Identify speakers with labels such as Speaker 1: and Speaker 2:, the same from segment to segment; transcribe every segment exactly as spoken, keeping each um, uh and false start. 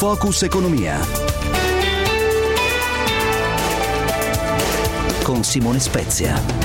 Speaker 1: Focus Economia con Simone Spezia.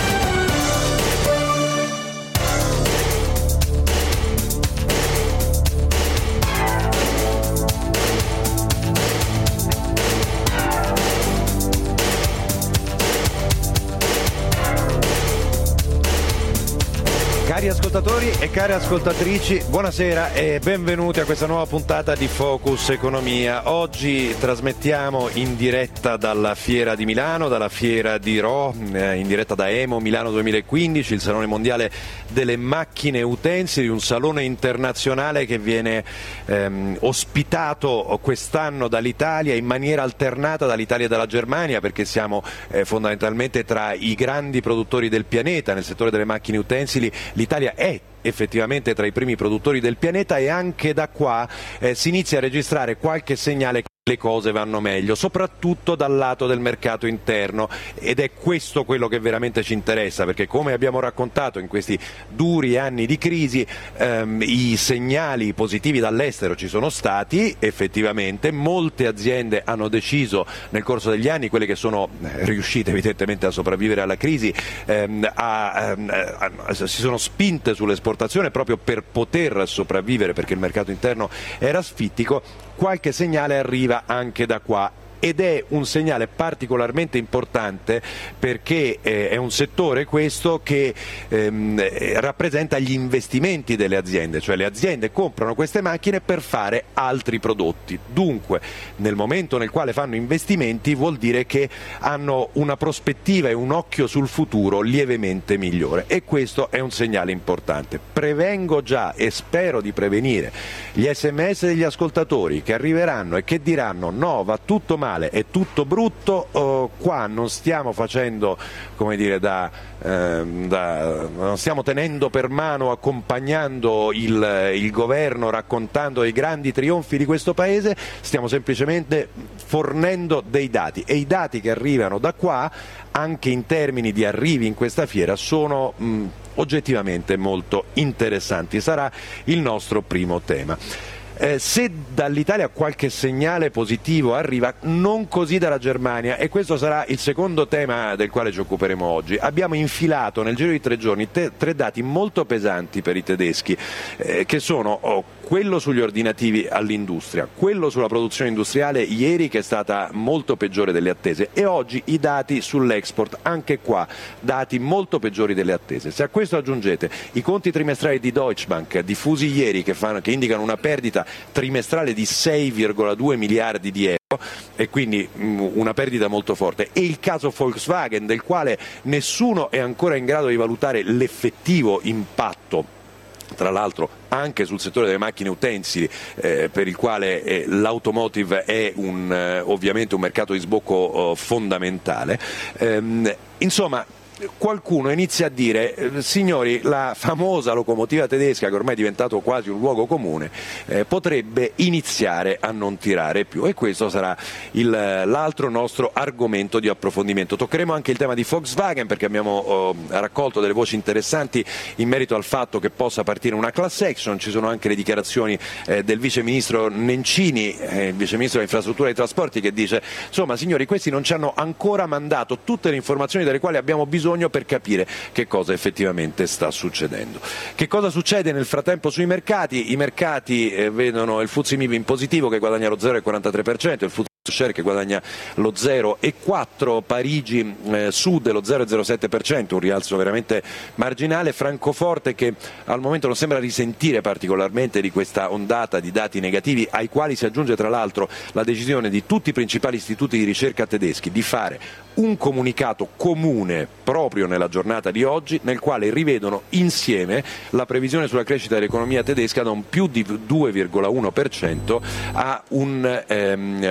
Speaker 2: Cari ascoltatori e care ascoltatrici, buonasera e benvenuti a questa nuova puntata di Focus Economia. Oggi trasmettiamo in diretta dalla Fiera di Milano, dalla Fiera di Rho, in diretta da EMO Milano duemilaquindici, il Salone Mondiale delle Macchine Utensili, un salone internazionale che viene ehm, ospitato quest'anno dall'Italia in maniera alternata dall'Italia e dalla Germania, perché siamo eh, fondamentalmente tra i grandi produttori del pianeta nel settore delle macchine utensili. L'Italia è effettivamente tra i primi produttori del pianeta e anche da qua eh, si inizia a registrare qualche segnale che le cose vanno meglio, soprattutto dal lato del mercato interno, ed è questo quello che veramente ci interessa, perché come abbiamo raccontato in questi duri anni di crisi ehm, i segnali positivi dall'estero ci sono stati effettivamente. Molte aziende hanno deciso nel corso degli anni, quelle che sono riuscite evidentemente a sopravvivere alla crisi, ehm, a, a, a, si sono spinte sull'esportazione proprio per poter sopravvivere, perché il mercato interno era asfittico. Qualche segnale arriva anche da qua ed è un segnale particolarmente importante perché eh, è un settore questo che ehm, rappresenta gli investimenti delle aziende, cioè le aziende comprano queste macchine per fare altri prodotti. Dunque, nel momento nel quale fanno investimenti vuol dire che hanno una prospettiva e un occhio sul futuro lievemente migliore, e questo è un segnale importante. Prevengo già e spero di prevenire gli sms degli ascoltatori che arriveranno e che diranno no, va tutto male, è tutto brutto, oh, qua non stiamo facendo, come dire, da, eh, da non stiamo tenendo per mano, accompagnando il, il governo, raccontando i grandi trionfi di questo paese, stiamo semplicemente fornendo dei dati, e i dati che arrivano da qua, anche in termini di arrivi in questa fiera, sono mh, oggettivamente molto interessanti. Sarà il nostro primo tema. Eh, se dall'Italia qualche segnale positivo arriva, non così dalla Germania, e questo sarà il secondo tema del quale ci occuperemo oggi. Abbiamo infilato nel giro di tre giorni te, tre dati molto pesanti per i tedeschi, eh, che sono oh, quello sugli ordinativi all'industria, quello sulla produzione industriale ieri, che è stata molto peggiore delle attese, e oggi i dati sull'export, anche qua dati molto peggiori delle attese. Se a questo aggiungete i conti trimestrali di Deutsche Bank diffusi ieri, che, fanno, che indicano una perdita trimestrale di sei virgola due miliardi di euro, e quindi mh, una perdita molto forte, e il caso Volkswagen, del quale nessuno è ancora in grado di valutare l'effettivo impatto, tra l'altro anche sul settore delle macchine utensili, eh, per il quale eh, l'automotive è un, eh, ovviamente un mercato di sbocco eh, fondamentale. Ehm, insomma, qualcuno inizia a dire eh, signori, la famosa locomotiva tedesca, che ormai è diventato quasi un luogo comune, eh, potrebbe iniziare a non tirare più, e questo sarà il, l'altro nostro argomento di approfondimento. Toccheremo anche il tema di Volkswagen, perché abbiamo oh, raccolto delle voci interessanti in merito al fatto che possa partire una class action. Ci sono anche le dichiarazioni eh, del vice ministro Nencini, eh, il vice ministro dell'infrastruttura e dei trasporti, che dice insomma signori, questi non ci hanno ancora mandato tutte le informazioni delle quali abbiamo bisogno per capire che cosa effettivamente sta succedendo. Che cosa succede nel frattempo sui mercati? I mercati eh, vedono il F T S E M I B in positivo, che guadagna lo zero virgola quarantatré per cento, il F T S E Share che guadagna lo zero virgola quattro per cento, Parigi eh, Sud lo zero virgola zero sette per cento, un rialzo veramente marginale, Francoforte che al momento non sembra risentire particolarmente di questa ondata di dati negativi, ai quali si aggiunge tra l'altro la decisione di tutti i principali istituti di ricerca tedeschi di fare un comunicato comune proprio nella giornata di oggi, nel quale rivedono insieme la previsione sulla crescita dell'economia tedesca da un più di due virgola uno per cento a un ehm, più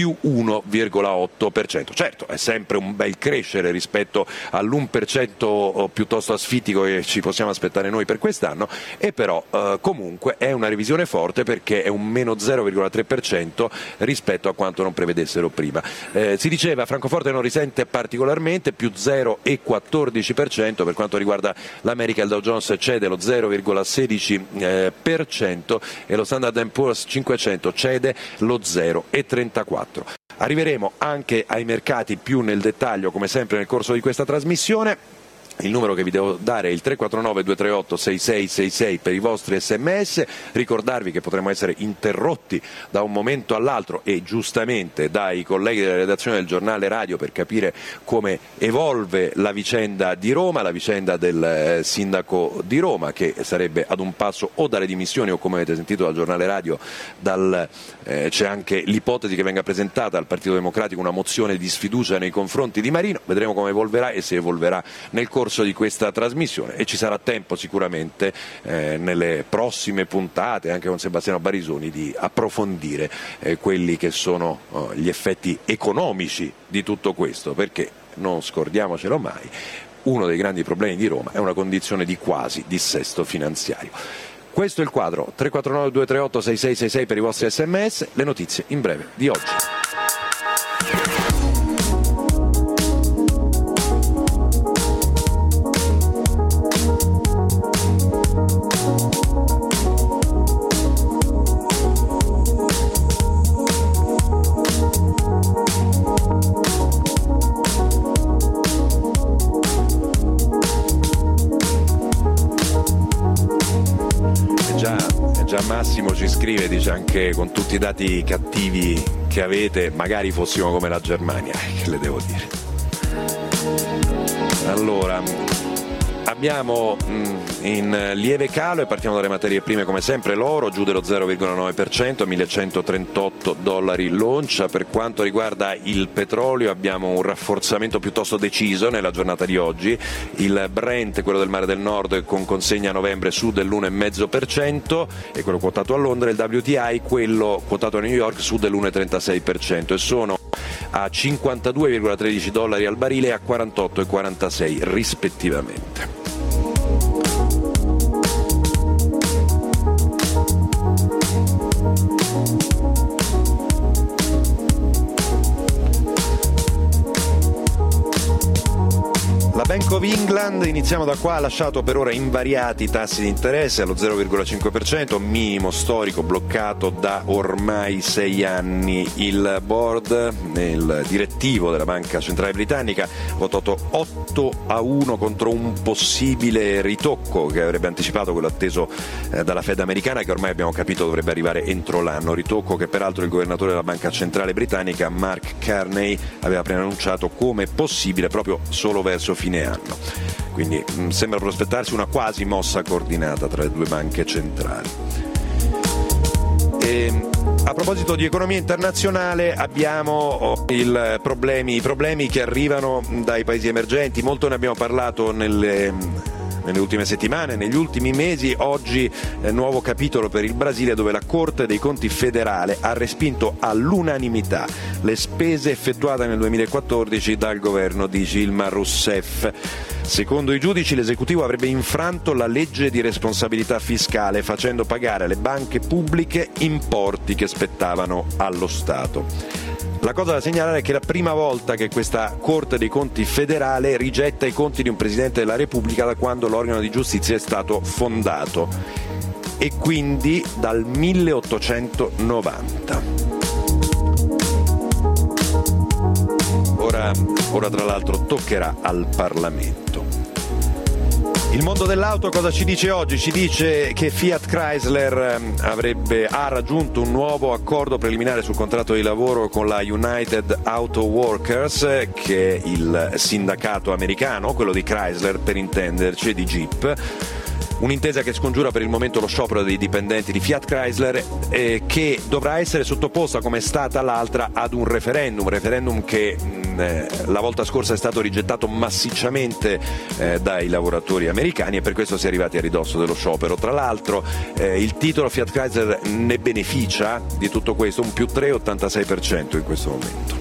Speaker 2: più uno virgola otto per cento. Certo, è sempre un bel crescere rispetto all'uno per cento piuttosto asfittico che ci possiamo aspettare noi per quest'anno, e però eh, comunque è una revisione forte perché è un meno zero virgola tre per cento rispetto a quanto non prevedessero prima. Eh, si diceva Francoforte non risente particolarmente, più zero virgola quattordici per cento. Per quanto riguarda l'America, il Dow Jones cede lo zero virgola sedici per cento e lo Standard and Poor's cinquecento cede lo zero virgola trentaquattro per cento. Arriveremo anche ai mercati più nel dettaglio, come sempre nel corso di questa trasmissione. Il numero che vi devo dare è il tre quattro nove due tre otto sei sei sei sei per i vostri sms. Ricordarvi che potremo essere interrotti da un momento all'altro e giustamente dai colleghi della redazione del giornale radio per capire come evolve la vicenda di Roma, la vicenda del eh, sindaco di Roma, che sarebbe ad un passo o dalle dimissioni o, come avete sentito dal giornale radio, dal, eh, c'è anche l'ipotesi che venga presentata al Partito Democratico una mozione di sfiducia nei confronti di Marino. Vedremo come evolverà e se evolverà nel corso di questa trasmissione, e ci sarà tempo sicuramente eh, nelle prossime puntate anche con Sebastiano Barisoni di approfondire eh, quelli che sono oh, gli effetti economici di tutto questo, perché non scordiamocelo mai, uno dei grandi problemi di Roma è una condizione di quasi dissesto finanziario. Questo è il quadro. Tre quattro nove due tre otto sei sei sei sei per i vostri sms. Le notizie in breve di oggi. Massimo ci scrive, dice anche con tutti i dati cattivi che avete magari fossimo come la Germania, che le devo dire. Allora, abbiamo mh, in lieve calo e partiamo dalle materie prime come sempre. L'oro giù dello zero virgola nove per cento, millecentotrentotto dollari l'oncia. Per quanto riguarda il petrolio abbiamo un rafforzamento piuttosto deciso nella giornata di oggi. Il Brent, quello del Mare del Nord, con consegna a novembre su dell'uno virgola cinque per cento, e quello quotato a Londra. Il W T I, quello quotato a New York, su dell'uno virgola trentasei per cento, e sono a cinquantadue virgola tredici dollari al barile e a quarantotto virgola quarantasei rispettivamente. La Bank of England, iniziamo da qua, ha lasciato per ora invariati i tassi di interesse allo zero virgola cinque per cento, minimo storico bloccato da ormai sei anni. Il board, il direttivo della Banca Centrale Britannica, ha votato otto a uno contro un possibile ritocco che avrebbe anticipato quello atteso eh, dalla Fed americana, che ormai abbiamo capito dovrebbe arrivare entro l'anno. Ritocco che peraltro il governatore della Banca Centrale Britannica, Mark Carney, aveva preannunciato come possibile proprio solo verso fine anno. Quindi mh, sembra prospettarsi una quasi mossa coordinata tra le due banche centrali. E, a proposito di economia internazionale, abbiamo il problemi, i problemi che arrivano dai paesi emergenti. Molto ne abbiamo parlato nelle nelle ultime settimane, negli ultimi mesi. Oggi eh, nuovo capitolo per il Brasile, dove la Corte dei Conti federale ha respinto all'unanimità le spese effettuate nel duemilaquattordici dal governo di Dilma Rousseff. Secondo i giudici l'esecutivo avrebbe infranto la legge di responsabilità fiscale, facendo pagare alle banche pubbliche importi che spettavano allo Stato. La cosa da segnalare è che è la prima volta che questa Corte dei Conti federale rigetta i conti di un Presidente della Repubblica da quando l'organo di giustizia è stato fondato, e quindi dal milleottocentonovanta. Ora, ora tra l'altro toccherà al Parlamento. Il mondo dell'auto cosa ci dice oggi? Ci dice che Fiat Chrysler avrebbe, ha raggiunto un nuovo accordo preliminare sul contratto di lavoro con la United Auto Workers, che è il sindacato americano, quello di Chrysler per intenderci, di Jeep. Un'intesa che scongiura per il momento lo sciopero dei dipendenti di Fiat Chrysler, eh, che dovrà essere sottoposta, come è stata l'altra, ad un referendum, referendum che mh, eh, la volta scorsa è stato rigettato massicciamente eh, dai lavoratori americani, e per questo si è arrivati a ridosso dello sciopero. Tra l'altro eh, il titolo Fiat Chrysler ne beneficia di tutto questo, un più tre virgola ottantasei per cento in questo momento.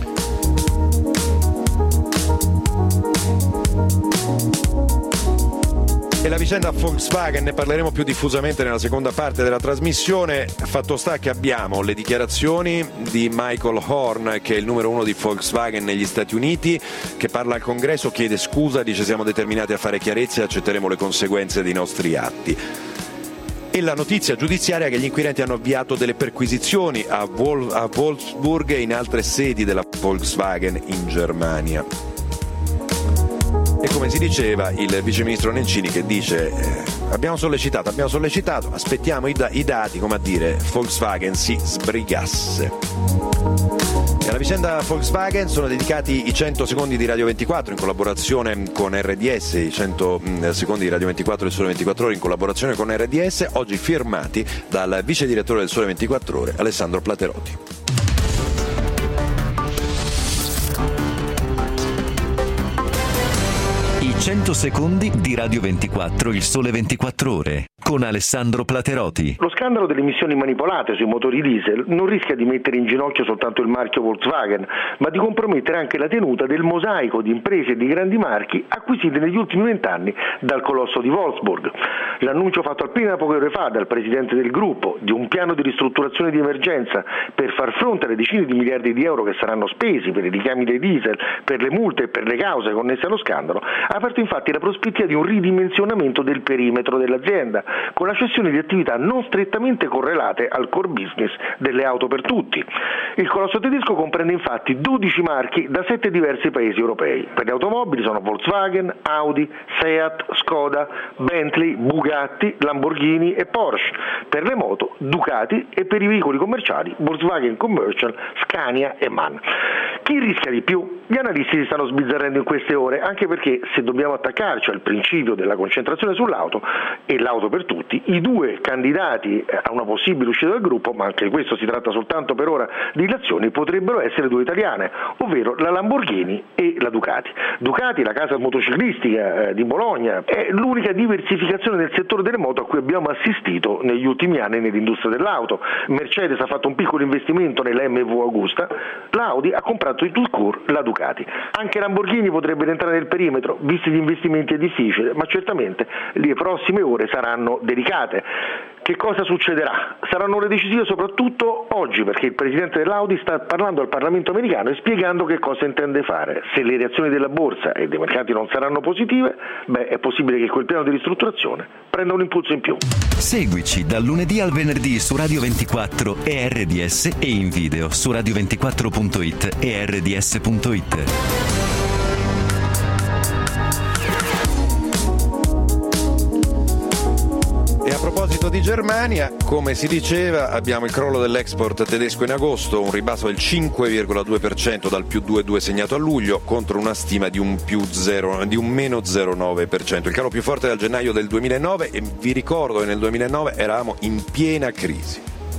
Speaker 2: E la vicenda Volkswagen ne parleremo più diffusamente nella seconda parte della trasmissione. Fatto sta che abbiamo le dichiarazioni di Michael Horn, che è il numero uno di Volkswagen negli Stati Uniti, che parla al Congresso, chiede scusa, dice siamo determinati a fare chiarezza e accetteremo le conseguenze dei nostri atti. E la notizia giudiziaria che gli inquirenti hanno avviato delle perquisizioni a, Vol- a Wolfsburg e in altre sedi della Volkswagen in Germania. E come si diceva, il viceministro Nencini che dice eh, abbiamo sollecitato, abbiamo sollecitato, aspettiamo i, da- i dati, come a dire Volkswagen si sbrigasse. E alla vicenda Volkswagen sono dedicati i cento secondi di Radio ventiquattro in collaborazione con R D S, i cento secondi di Radio ventiquattro del Sole ventiquattro Ore in collaborazione con R D S, oggi firmati dal vice direttore del Sole ventiquattro Ore, Alessandro Platerotti.
Speaker 1: cento secondi di Radio ventiquattro, il Sole ventiquattro Ore, con Alessandro Platerotti.
Speaker 3: Lo scandalo delle emissioni manipolate sui motori diesel non rischia di mettere in ginocchio soltanto il marchio Volkswagen, ma di compromettere anche la tenuta del mosaico di imprese e di grandi marchi acquisite negli ultimi vent'anni dal colosso di Wolfsburg. L'annuncio fatto appena poche ore fa dal presidente del gruppo di un piano di ristrutturazione di emergenza per far fronte alle decine di miliardi di euro che saranno spesi per i richiami dei diesel, per le multe e per le cause connesse allo scandalo, ha aperto infatti la prospettiva di un ridimensionamento del perimetro dell'azienda, con la cessione di attività non strettamente correlate al core business delle auto per tutti. Il colosso tedesco comprende infatti dodici marchi da sette diversi paesi europei. Per le automobili sono Volkswagen, Audi, Seat, Skoda, Bentley, Bugatti, Lamborghini e Porsche. Per le moto, Ducati, e per i veicoli commerciali Volkswagen Commercial, Scania e MAN. Chi rischia di più? Gli analisti si stanno sbizzarrendo in queste ore, anche perché se dobbiamo attaccarci al principio della concentrazione sull'auto e l'auto per tutti, i due candidati a una possibile uscita dal gruppo, ma anche questo si tratta soltanto per ora di illazioni, potrebbero essere due italiane, ovvero la Lamborghini e la Ducati. Ducati, la casa motociclistica eh, di Bologna, è l'unica diversificazione del settore delle moto a cui abbiamo assistito negli ultimi anni nell'industria dell'auto. Mercedes ha fatto un piccolo investimento nella M V Agusta, l'Audi ha comprato in tout court la Ducati. Anche Lamborghini potrebbe entrare nel perimetro, visti gli investimenti è difficile, ma certamente le prossime ore saranno delicate. Che cosa succederà? Saranno ore decisive soprattutto oggi, perché il presidente dell'Audi sta parlando al Parlamento americano e spiegando che cosa intende fare. Se le reazioni della borsa e dei mercati non saranno positive, beh, è possibile che quel piano di ristrutturazione prenda un impulso in più.
Speaker 1: Seguici dal lunedì al venerdì su Radio ventiquattro e R D S e in video su radio ventiquattro punto it e R D S punto it.
Speaker 2: A proposito di Germania, come si diceva, abbiamo il crollo dell'export tedesco in agosto, un ribasso del cinque virgola due per cento dal più due virgola due segnato a luglio contro una stima di un, più zero, di un meno zero virgola nove per cento. Il calo più forte dal gennaio del duemilanove, e vi ricordo che nel duemilanove eravamo in piena crisi.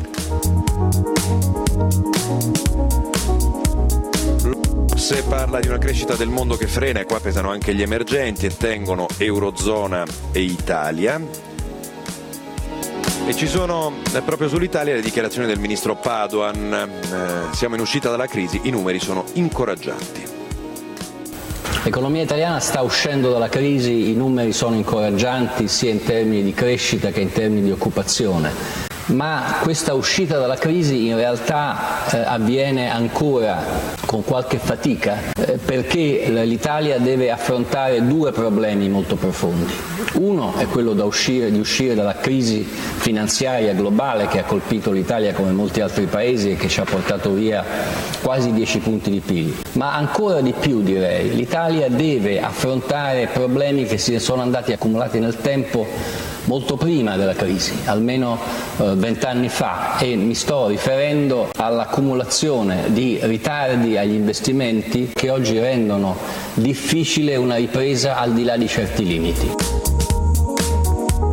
Speaker 2: Se parla di una crescita del mondo che frena, e qua pesano anche gli emergenti e tengono Eurozona e Italia. E ci sono eh, proprio sull'Italia le dichiarazioni del ministro Padoan. Eh, siamo in uscita dalla crisi, i numeri sono incoraggianti.
Speaker 4: L'economia italiana sta uscendo dalla crisi, i numeri sono incoraggianti sia in termini di crescita che in termini di occupazione. Ma questa uscita dalla crisi in realtà eh, avviene ancora con qualche fatica eh, perché l'Italia deve affrontare due problemi molto profondi. Uno è quello da uscire, di uscire dalla crisi finanziaria globale che ha colpito l'Italia come molti altri paesi e che ci ha portato via quasi dieci punti di P I L. Ma ancora di più direi, l'Italia deve affrontare problemi che si sono andati accumulati nel tempo molto prima della crisi, almeno vent'anni eh, fa, e mi sto riferendo all'accumulazione di ritardi agli investimenti che oggi rendono difficile una ripresa al di là di certi limiti.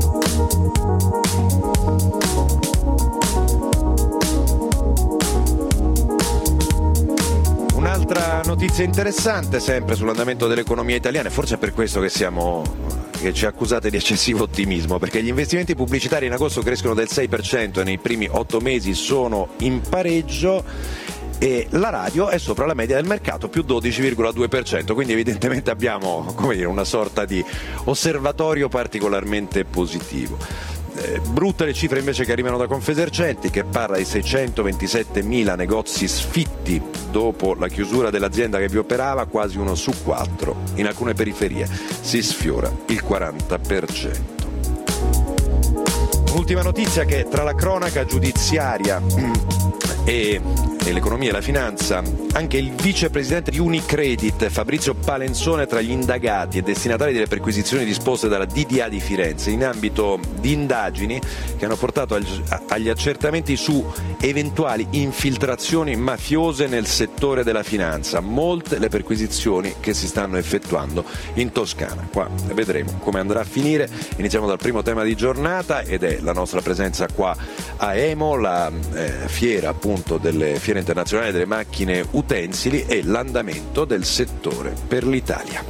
Speaker 2: Notizia interessante sempre sull'andamento dell'economia italiana, e forse è per questo che siamo che ci accusate di eccessivo ottimismo, perché gli investimenti pubblicitari in agosto crescono del sei per cento e nei primi otto mesi sono in pareggio, e la radio è sopra la media del mercato, più dodici virgola due per cento, quindi evidentemente abbiamo, come dire, una sorta di osservatorio particolarmente positivo. Eh, brutte le cifre invece che arrivano da Confesercenti, che parla di seicentoventisettemila negozi sfitti dopo la chiusura dell'azienda che vi operava, quasi uno su quattro. In alcune periferie si sfiora il quaranta per cento. Un'ultima notizia che tra la cronaca giudiziaria e, e l'economia e la finanza, anche il vicepresidente di Unicredit, Fabrizio Palenzone, tra gli indagati e destinatari delle perquisizioni disposte dalla D D A di Firenze in ambito di indagini che hanno portato agli accertamenti su eventuali infiltrazioni mafiose nel settore della finanza. Molte le perquisizioni che si stanno effettuando in Toscana. Qua vedremo come andrà a finire. Iniziamo dal primo tema di giornata, ed è la nostra presenza qua a EMO, la eh, fiera appunto delle fiere internazionali delle macchine utensili, e l'andamento del settore per l'Italia.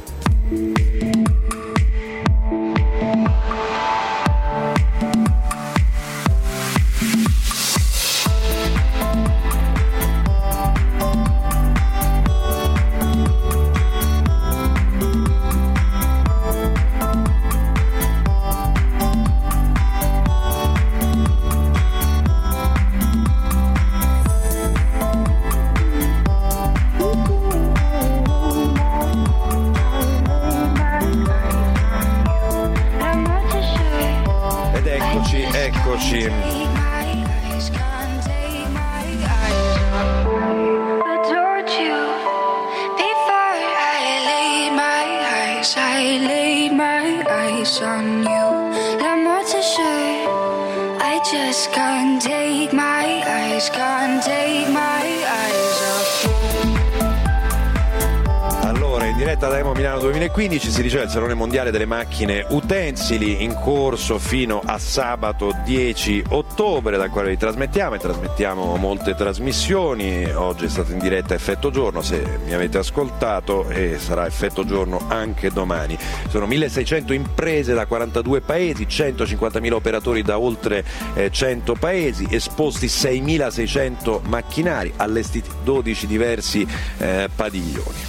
Speaker 2: Da EMO Milano duemilaquindici si riceve il Salone Mondiale delle Macchine Utensili, in corso fino a sabato dieci ottobre, dal quale vi trasmettiamo e trasmettiamo molte trasmissioni. Oggi è stato in diretta Effetto Giorno, se mi avete ascoltato, e sarà Effetto Giorno anche domani. Sono milleseicento imprese da quarantadue paesi, centocinquantamila operatori da oltre eh, cento paesi, esposti seimilaseicento macchinari, allestiti dodici diversi eh, padiglioni.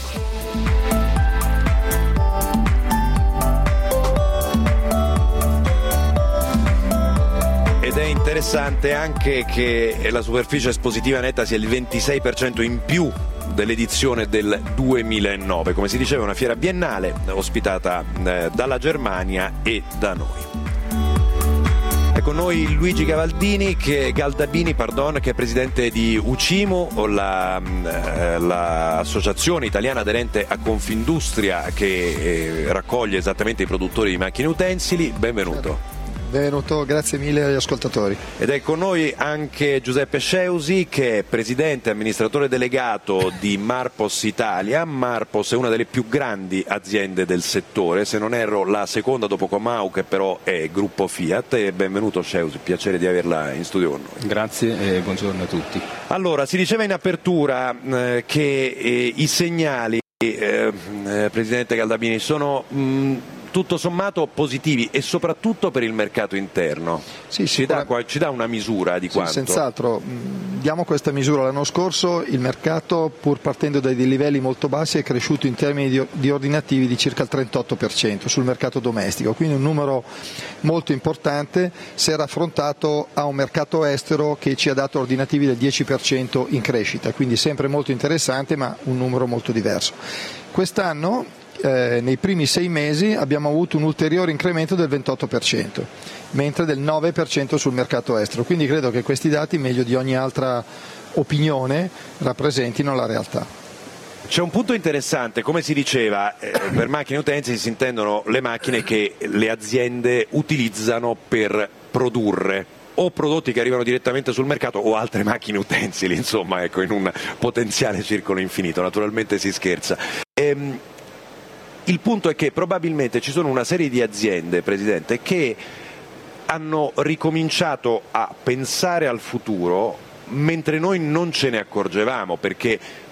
Speaker 2: Ed è interessante anche che la superficie espositiva netta sia il ventisei per cento in più dell'edizione del duemilanove. Come si diceva, una fiera biennale ospitata eh, dalla Germania e da noi. È con noi Luigi Gavaldini, che, Galdabini, pardon, che è presidente di UCIMU, la, eh, l'associazione italiana aderente a Confindustria, che eh, raccoglie esattamente i produttori di macchine utensili. Benvenuto.
Speaker 5: Benvenuto, grazie mille agli ascoltatori.
Speaker 2: Ed è con noi anche Giuseppe Sceusi, che è presidente e amministratore delegato di Marpos Italia. Marpos è una delle più grandi aziende del settore, se non erro la seconda dopo Comau, che però è gruppo Fiat. E benvenuto Sceusi, piacere di averla in studio con noi.
Speaker 6: Grazie e buongiorno a tutti.
Speaker 2: Allora, si diceva in apertura eh, che eh, i segnali, eh, eh, presidente Galdabini, sono mh, tutto sommato positivi, e soprattutto per il mercato interno.
Speaker 5: Sì,
Speaker 2: ci, dà, ci dà una misura di quanto?
Speaker 5: Sì, senz'altro. Diamo questa misura. L'anno scorso il mercato, pur partendo dai livelli molto bassi, è cresciuto in termini di, di ordinativi di circa il trentotto per cento sul mercato domestico, quindi un numero molto importante se raffrontato a un mercato estero che ci ha dato ordinativi del dieci per cento in crescita, quindi sempre molto interessante, ma un numero molto diverso. Quest'anno Eh, nei primi sei mesi abbiamo avuto un ulteriore incremento del ventotto per cento, mentre del nove per cento sul mercato estero, quindi credo che questi dati, meglio di ogni altra opinione, rappresentino la realtà.
Speaker 2: C'è un punto interessante, come si diceva, eh, per macchine utensili si intendono le macchine che le aziende utilizzano per produrre o prodotti che arrivano direttamente sul mercato o altre macchine utensili, insomma, ecco, in un potenziale circolo infinito, naturalmente si scherza. Ehm, Il punto è che probabilmente ci sono una serie di aziende, Presidente, che hanno ricominciato a pensare al futuro mentre noi non ce ne accorgevamo, perché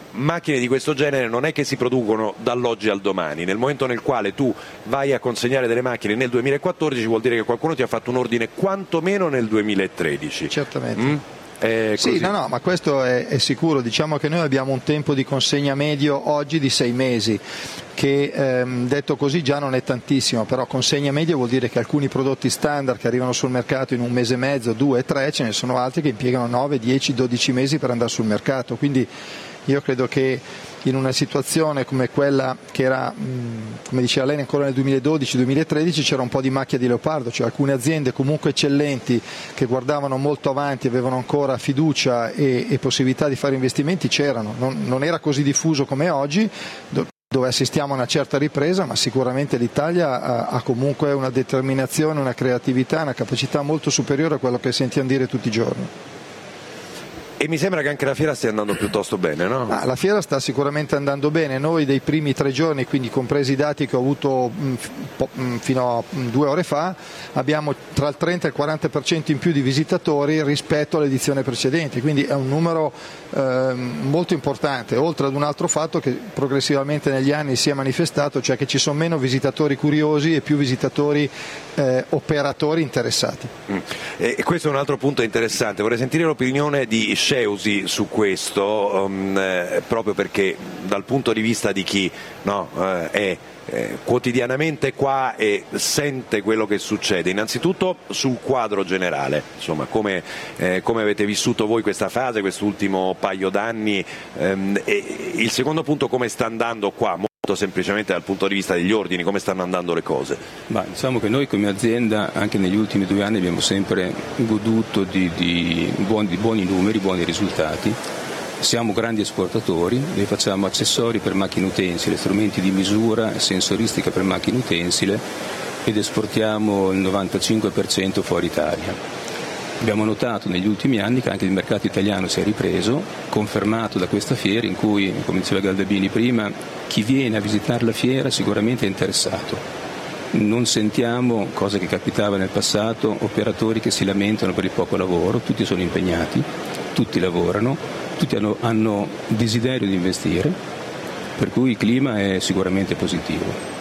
Speaker 2: macchine di questo genere non è che si producono dall'oggi al domani. Nel momento nel quale tu vai a consegnare delle macchine nel duemilaquattordici vuol dire che qualcuno ti ha fatto un ordine quantomeno nel duemilatredici.
Speaker 5: Certamente.
Speaker 2: Mm?
Speaker 5: Sì, no, no, ma questo è, è sicuro. Diciamo che noi abbiamo un tempo di consegna medio oggi di sei mesi, che ehm, detto così già non è tantissimo, però consegna media vuol dire che alcuni prodotti standard che arrivano sul mercato in un mese e mezzo, due, tre, ce ne sono altri che impiegano nove, dieci, dodici mesi per andare sul mercato. Quindi io credo che in una situazione come quella che era, come diceva lei, ancora nel duemiladodici duemilatredici, c'era un po' di macchia di leopardo, cioè alcune aziende comunque eccellenti che guardavano molto avanti, avevano ancora fiducia e, e possibilità di fare investimenti, c'erano. Non, non era così diffuso come oggi, dove assistiamo a una certa ripresa, ma sicuramente l'Italia ha, ha comunque una determinazione, una creatività, una capacità molto superiore a quello che sentiamo dire tutti i giorni.
Speaker 2: E mi sembra che anche la fiera stia andando piuttosto bene, no?
Speaker 5: Ah, la fiera sta sicuramente andando bene. Noi dei primi tre giorni, quindi compresi i dati che ho avuto mh, mh, fino a mh, due ore fa, abbiamo tra il trenta e il quaranta per cento in più di visitatori rispetto all'edizione precedente, quindi è un numero eh, molto importante, oltre ad un altro fatto che progressivamente negli anni si è manifestato, cioè che ci sono meno visitatori curiosi e più visitatori eh, operatori interessati.
Speaker 2: Mm. E questo è un altro punto interessante, vorrei sentire l'opinione di Sceusi su questo, um, eh, proprio perché dal punto di vista di chi no, eh, è eh, quotidianamente qua e sente quello che succede, innanzitutto sul quadro generale, insomma come, eh, come avete vissuto voi questa fase, quest'ultimo paio d'anni, ehm, e il secondo punto come sta andando qua, molto semplicemente dal punto di vista degli ordini, come stanno andando le cose.
Speaker 6: Ma diciamo che noi come azienda anche negli ultimi due anni abbiamo sempre goduto di, di, buoni, di buoni numeri, buoni risultati. Siamo grandi esportatori, noi facciamo accessori per macchine utensili, strumenti di misura, sensoristica per macchine utensili ed esportiamo il novantacinque per cento fuori Italia. Abbiamo notato negli ultimi anni che anche il mercato italiano si è ripreso, confermato da questa fiera in cui, come diceva Galdabini prima, chi viene a visitare la fiera sicuramente è interessato. Non sentiamo, cosa che capitava nel passato, operatori che si lamentano per il poco lavoro, tutti sono impegnati, tutti lavorano, tutti hanno, hanno desiderio di investire, per cui il clima è sicuramente positivo.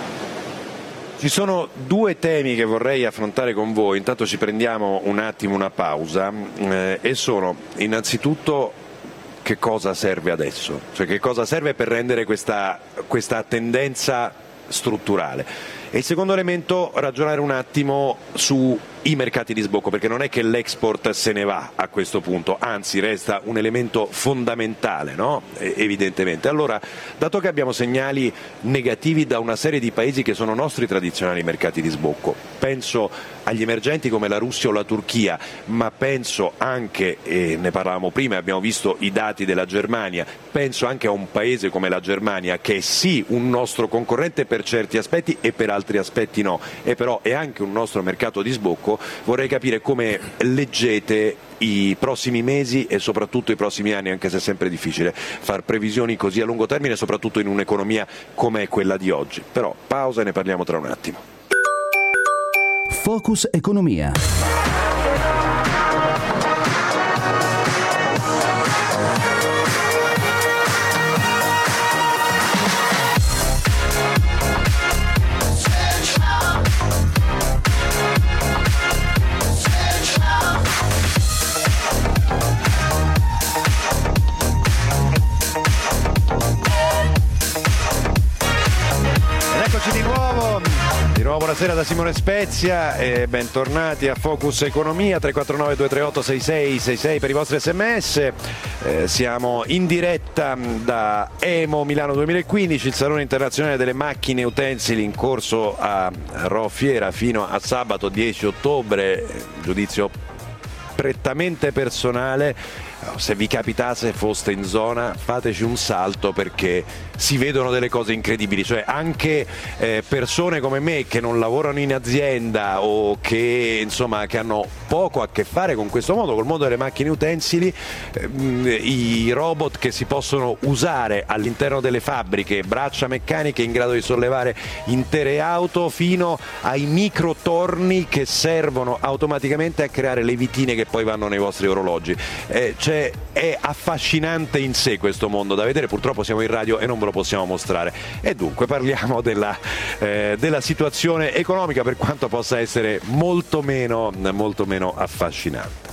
Speaker 2: Ci sono due temi che vorrei affrontare con voi, intanto ci prendiamo un attimo una pausa, eh, e sono innanzitutto che cosa serve adesso, cioè che cosa serve per rendere questa, questa tendenza strutturale, e il secondo elemento ragionare un attimo sui mercati di sbocco, perché non è che l'export se ne va a questo punto, anzi resta un elemento fondamentale, no? Evidentemente. Allora, dato che abbiamo segnali negativi da una serie di paesi che sono nostri tradizionali mercati di sbocco, penso agli emergenti come la Russia o la Turchia, ma penso anche, e ne parlavamo prima, abbiamo visto i dati della Germania, penso anche a un paese come la Germania che è sì un nostro concorrente per certi aspetti e per altri aspetti no, e però è anche un nostro mercato di sbocco. Vorrei capire come leggete i prossimi mesi e soprattutto i prossimi anni, anche se è sempre difficile far previsioni così a lungo termine, soprattutto in un'economia come quella di oggi. Però pausa e ne parliamo tra un attimo.
Speaker 1: Focus Economia.
Speaker 2: Buonasera da Simone Spezia e bentornati a Focus Economia. Tre quattro nove due tre otto sei sei sei sei per i vostri sms. Eh, siamo in diretta da EMO Milano duemilaquindici, il Salone Internazionale delle Macchine Utensili in corso a Rho Fiera fino a sabato dieci ottobre. Giudizio prettamente personale. Se vi capitasse, foste in zona, fateci un salto perché si vedono delle cose incredibili, cioè anche eh, persone come me che non lavorano in azienda o che insomma che hanno poco a che fare con questo mondo, col mondo delle macchine utensili, ehm, i robot che si possono usare all'interno delle fabbriche, braccia meccaniche in grado di sollevare intere auto, fino ai microtorni che servono automaticamente a creare le vitine che poi vanno nei vostri orologi. Eh, c'è c'è, è affascinante in sé questo mondo da vedere, purtroppo siamo in radio e non ve lo possiamo mostrare. E dunque parliamo della, eh, della situazione economica, per quanto possa essere molto meno, molto meno affascinante.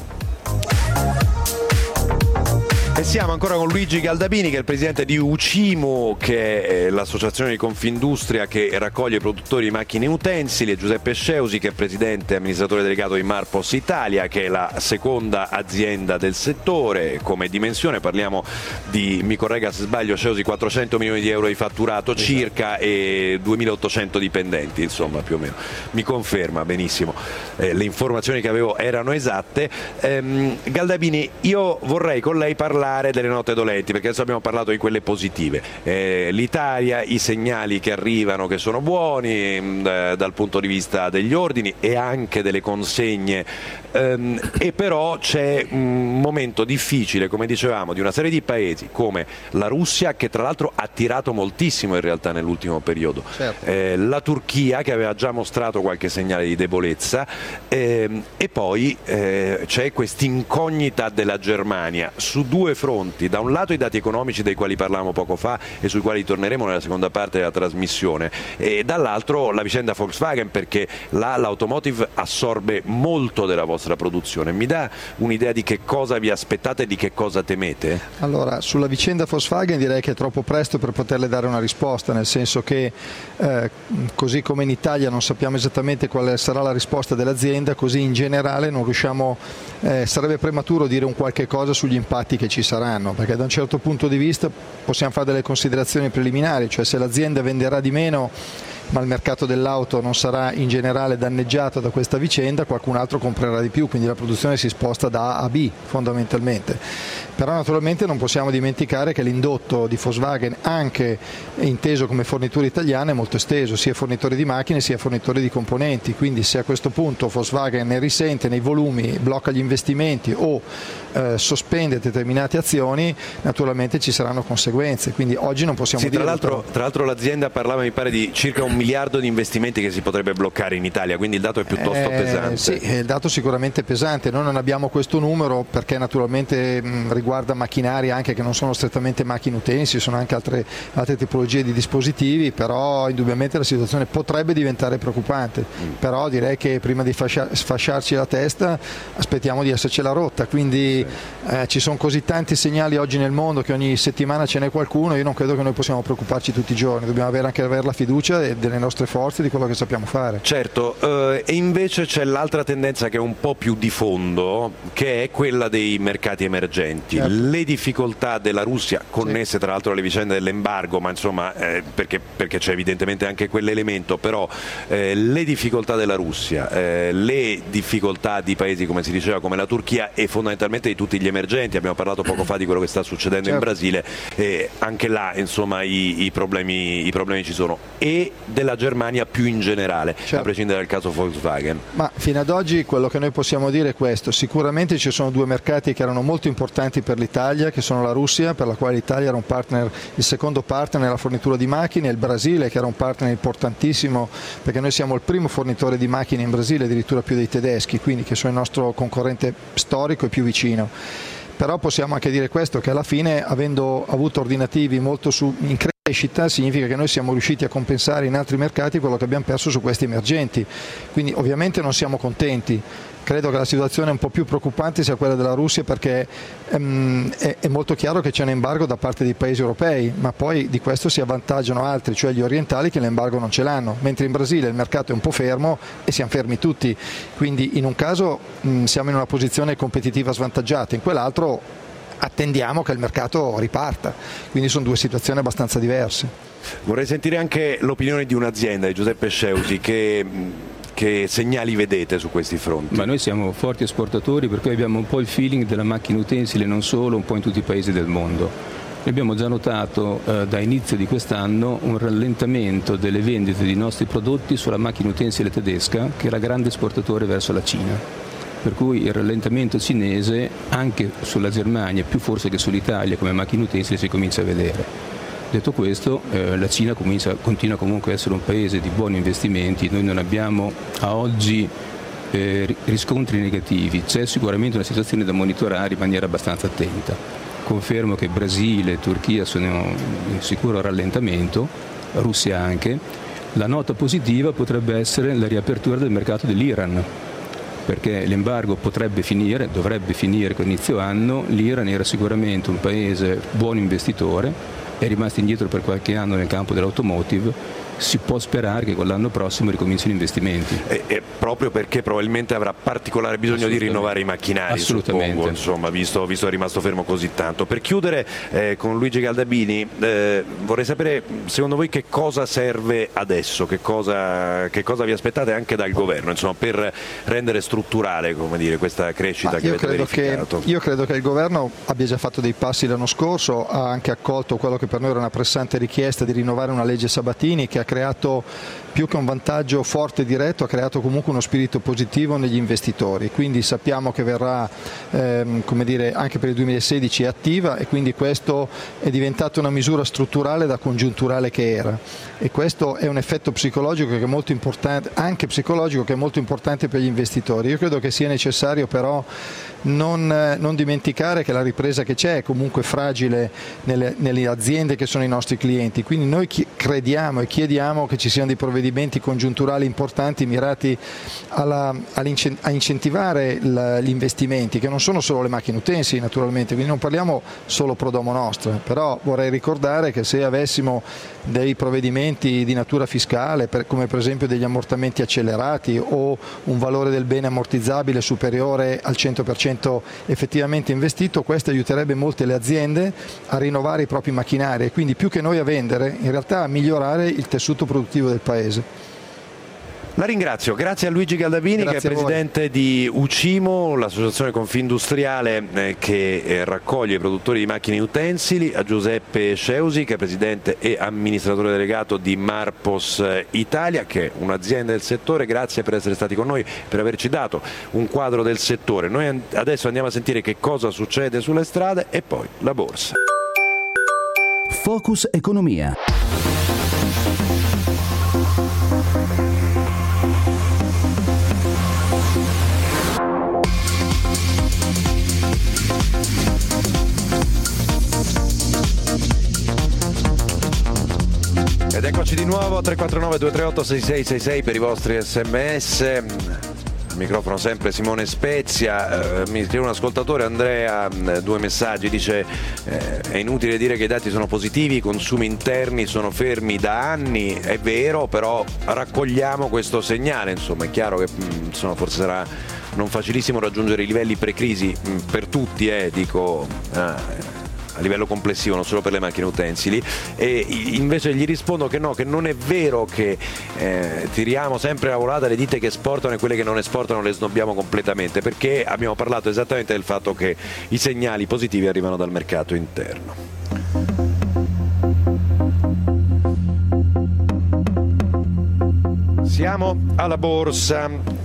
Speaker 2: E siamo ancora con Luigi Galdabini, che è il presidente di UCIMU, che è l'associazione di Confindustria che raccoglie i produttori di macchine e utensili, e Giuseppe Sceusi, che è presidente e amministratore delegato di Marpos Italia, che è la seconda azienda del settore. Come dimensione parliamo di, mi corregga se sbaglio Sceusi, quattrocento milioni di euro di fatturato circa e duemilaottocento dipendenti, insomma, più o meno. Mi conferma, benissimo, eh, le informazioni che avevo erano esatte. Ehm, Galdabini, io vorrei con lei parlare delle note dolenti, perché adesso abbiamo parlato di quelle positive. Eh, L'Italia, i segnali che arrivano che sono buoni mh, dal punto di vista degli ordini e anche delle consegne, ehm, e però c'è un momento difficile, come dicevamo, di una serie di paesi come la Russia, che tra l'altro ha tirato moltissimo in realtà nell'ultimo periodo, certo. eh, la Turchia, che aveva già mostrato qualche segnale di debolezza, ehm, e poi eh, c'è quest'incognita della Germania su due fronti: da un lato i dati economici dei quali parlavamo poco fa e sui quali torneremo nella seconda parte della trasmissione, e dall'altro la vicenda Volkswagen, perché là l'automotive assorbe molto della vostra produzione. Mi dà un'idea di che cosa vi aspettate e di che cosa temete?
Speaker 5: Allora, sulla vicenda Volkswagen direi che è troppo presto per poterle dare una risposta, nel senso che eh, così come in Italia non sappiamo esattamente quale sarà la risposta dell'azienda, così in generale non riusciamo, eh, sarebbe prematuro dire un qualche cosa sugli impatti che ci saranno, perché da un certo punto di vista possiamo fare delle considerazioni preliminari, cioè se l'azienda venderà di meno ma il mercato dell'auto non sarà in generale danneggiato da questa vicenda, qualcun altro comprerà di più, quindi la produzione si sposta da A a B fondamentalmente. Però naturalmente non possiamo dimenticare che l'indotto di Volkswagen, anche inteso come fornitura italiana, è molto esteso, sia fornitori di macchine sia fornitori di componenti, quindi se a questo punto Volkswagen ne risente nei volumi, blocca gli investimenti o eh, sospende determinate azioni, naturalmente ci saranno conseguenze, quindi oggi non possiamo
Speaker 2: sì,
Speaker 5: dire...
Speaker 2: Tra l'altro, tra l'altro l'azienda parlava, mi pare, di circa un miliardo di investimenti che si potrebbe bloccare in Italia, quindi il dato è piuttosto
Speaker 5: eh,
Speaker 2: pesante.
Speaker 5: Sì, il dato sicuramente pesante. Noi non abbiamo questo numero perché naturalmente mh, riguarda macchinari anche che non sono strettamente macchine utensili, sono anche altre, altre tipologie di dispositivi, però indubbiamente la situazione potrebbe diventare preoccupante. Mm. Però direi che prima di fascia, sfasciarci la testa aspettiamo di essercela rotta, quindi sì. eh, ci sono così tanti segnali oggi nel mondo che ogni settimana ce n'è qualcuno, io non credo che noi possiamo preoccuparci tutti i giorni, dobbiamo avere anche avere la fiducia e delle nostre forze, di quello che sappiamo fare.
Speaker 2: Certo, eh, e invece c'è l'altra tendenza che è un po' più di fondo, che è quella dei mercati emergenti. Certo. Le difficoltà della Russia, connesse sì. tra l'altro alle vicende dell'embargo, ma insomma eh, perché, perché c'è evidentemente anche quell'elemento, però eh, le difficoltà della Russia, eh, le difficoltà di paesi come si diceva come la Turchia e fondamentalmente di tutti gli emergenti, abbiamo parlato poco fa di quello che sta succedendo certo. in Brasile, eh, anche là insomma i, i, problemi, i problemi ci sono, e della Germania più in generale, certo. a prescindere dal caso Volkswagen.
Speaker 5: Ma fino ad oggi quello che noi possiamo dire è questo: sicuramente ci sono due mercati che erano molto importanti per l'Italia, che sono la Russia, per la quale l'Italia era un partner, il secondo partner nella fornitura di macchine, e il Brasile, che era un partner importantissimo perché noi siamo il primo fornitore di macchine in Brasile, addirittura più dei tedeschi, quindi che sono il nostro concorrente storico e più vicino. Però possiamo anche dire questo, che alla fine, avendo avuto ordinativi molto su, in crescita, significa che noi siamo riusciti a compensare in altri mercati quello che abbiamo perso su questi emergenti, quindi ovviamente non siamo contenti. Credo che la situazione un po' più preoccupante sia quella della Russia, perché ehm, è, è molto chiaro che c'è un embargo da parte dei paesi europei, ma poi di questo si avvantaggiano altri, cioè gli orientali, che l'embargo non ce l'hanno, mentre in Brasile il mercato è un po' fermo e siamo fermi tutti, quindi in un caso mh, siamo in una posizione competitiva svantaggiata, in quell'altro attendiamo che il mercato riparta, quindi sono due situazioni abbastanza diverse.
Speaker 2: Vorrei sentire anche l'opinione di un'azienda, di Giuseppe Sceusi, che che segnali vedete su questi fronti?
Speaker 6: Ma noi siamo forti esportatori, per cui abbiamo un po' il feeling della macchina utensile, non solo, un po' in tutti i paesi del mondo. Noi abbiamo già notato eh, da inizio di quest'anno un rallentamento delle vendite dei nostri prodotti sulla macchina utensile tedesca, che era grande esportatore verso la Cina. Per cui il rallentamento cinese anche sulla Germania, più forse che sull'Italia come macchina utensile, si comincia a vedere. Detto questo, eh, la Cina comincia, continua comunque a essere un paese di buoni investimenti. Noi non abbiamo a oggi eh, riscontri negativi. C'è sicuramente una situazione da monitorare in maniera abbastanza attenta. Confermo che Brasile e Turchia sono in sicuro rallentamento, Russia anche. La nota positiva potrebbe essere la riapertura del mercato dell'Iran, perché l'embargo potrebbe finire, dovrebbe finire con inizio anno. L'Iran era sicuramente un paese buon investitore, è rimasto indietro per qualche anno nel campo dell'automotive. Si può sperare che con l'anno prossimo ricomincino investimenti.
Speaker 2: E, e proprio perché probabilmente avrà particolare bisogno di rinnovare i macchinari,
Speaker 6: assolutamente,
Speaker 2: suppongo, insomma, visto, visto è rimasto fermo così tanto. Per chiudere eh, con Luigi Caldabini, eh, vorrei sapere secondo voi che cosa serve adesso, che cosa, che cosa vi aspettate anche dal governo, insomma, per rendere strutturale, come dire, questa crescita
Speaker 5: Ma
Speaker 2: che avete
Speaker 5: credo
Speaker 2: verificato.
Speaker 5: Che, io credo che il governo abbia già fatto dei passi l'anno scorso, ha anche accolto quello che per noi era una pressante richiesta di rinnovare una legge Sabatini, che ha creato più che un vantaggio forte e diretto, ha creato comunque uno spirito positivo negli investitori, quindi sappiamo che verrà ehm, come dire, anche per il duemilasedici attiva, e quindi questo è diventato una misura strutturale da congiunturale che era, e questo è un effetto psicologico che è molto importante, anche psicologico, che è molto importante per gli investitori. Io credo che sia necessario però non, non dimenticare che la ripresa che c'è è comunque fragile nelle, nelle aziende che sono i nostri clienti, quindi noi chi, crediamo e chiediamo che ci siano dei provvedimenti congiunturali importanti mirati alla, a incentivare la, gli investimenti, che non sono solo le macchine utensili naturalmente, quindi non parliamo solo pro domo nostra, però vorrei ricordare che se avessimo dei provvedimenti di natura fiscale, per, come per esempio degli ammortamenti accelerati o un valore del bene ammortizzabile superiore al cento per cento effettivamente investito, questo aiuterebbe molte le aziende a rinnovare i propri macchinari e quindi più che noi a vendere, in realtà a migliorare il tessuto produttivo del Paese.
Speaker 2: La ringrazio, grazie a Luigi Caldabini,
Speaker 5: grazie,
Speaker 2: che è presidente di Ucimo, l'associazione confindustriale eh, che eh, raccoglie i produttori di macchine e utensili, a Giuseppe Sceusi, che è presidente e amministratore delegato di Marpos Italia, che è un'azienda del settore. Grazie per essere stati con noi, per averci dato un quadro del settore. Noi adesso andiamo a sentire che cosa succede sulle strade e poi la borsa.
Speaker 7: Focus Economia.
Speaker 2: Ed eccoci di nuovo, tre quattro nove due tre otto sei sei sei sei per i vostri sms. Al microfono sempre Simone Spezia. Eh, mi scrive un ascoltatore, Andrea, due messaggi, dice eh, è inutile dire che i dati sono positivi, i consumi interni sono fermi da anni, è vero, però raccogliamo questo segnale, insomma è chiaro che insomma, forse sarà non facilissimo raggiungere i livelli pre-crisi per tutti, eh, dico... Eh, a livello complessivo, non solo per le macchine utensili, e invece gli rispondo che no, che non è vero che eh, tiriamo sempre la volata le ditte che esportano e quelle che non esportano le snobbiamo completamente, perché abbiamo parlato esattamente del fatto che i segnali positivi arrivano dal mercato interno. Siamo alla borsa.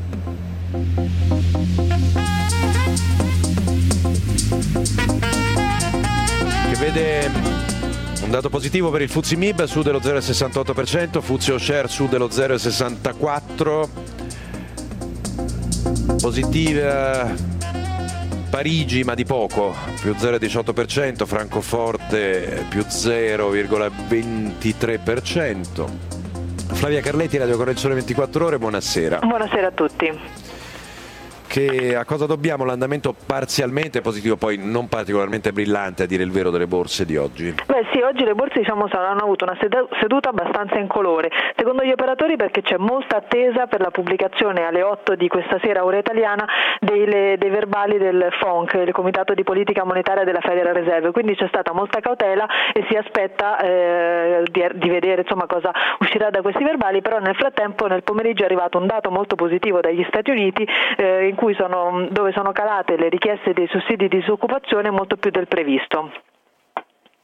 Speaker 2: Che vede un dato positivo per il F T S E M I B su dello zero virgola sessantotto per cento, F T S E O Share su dello zero virgola sessantaquattro per cento, positiva Parigi ma di poco, più zero virgola diciotto per cento, Francoforte più zero virgola ventitré per cento. Flavia Carletti, Radio Correzione ventiquattro ore, buonasera.
Speaker 8: Buonasera a tutti.
Speaker 2: Che a cosa dobbiamo l'andamento parzialmente positivo, poi non particolarmente brillante a dire il vero, delle borse di oggi?
Speaker 8: Beh sì, oggi le borse diciamo hanno avuto una seduta abbastanza incolore, secondo gli operatori perché c'è molta attesa per la pubblicazione alle otto di questa sera ora italiana dei, le, dei verbali del F O N C, il Comitato di Politica Monetaria della Federal Reserve, quindi c'è stata molta cautela e si aspetta eh, di, di vedere insomma cosa uscirà da questi verbali, però nel frattempo nel pomeriggio è arrivato un dato molto positivo dagli Stati Uniti eh, in cui Sono, dove sono calate le richieste dei sussidi di disoccupazione molto più del previsto.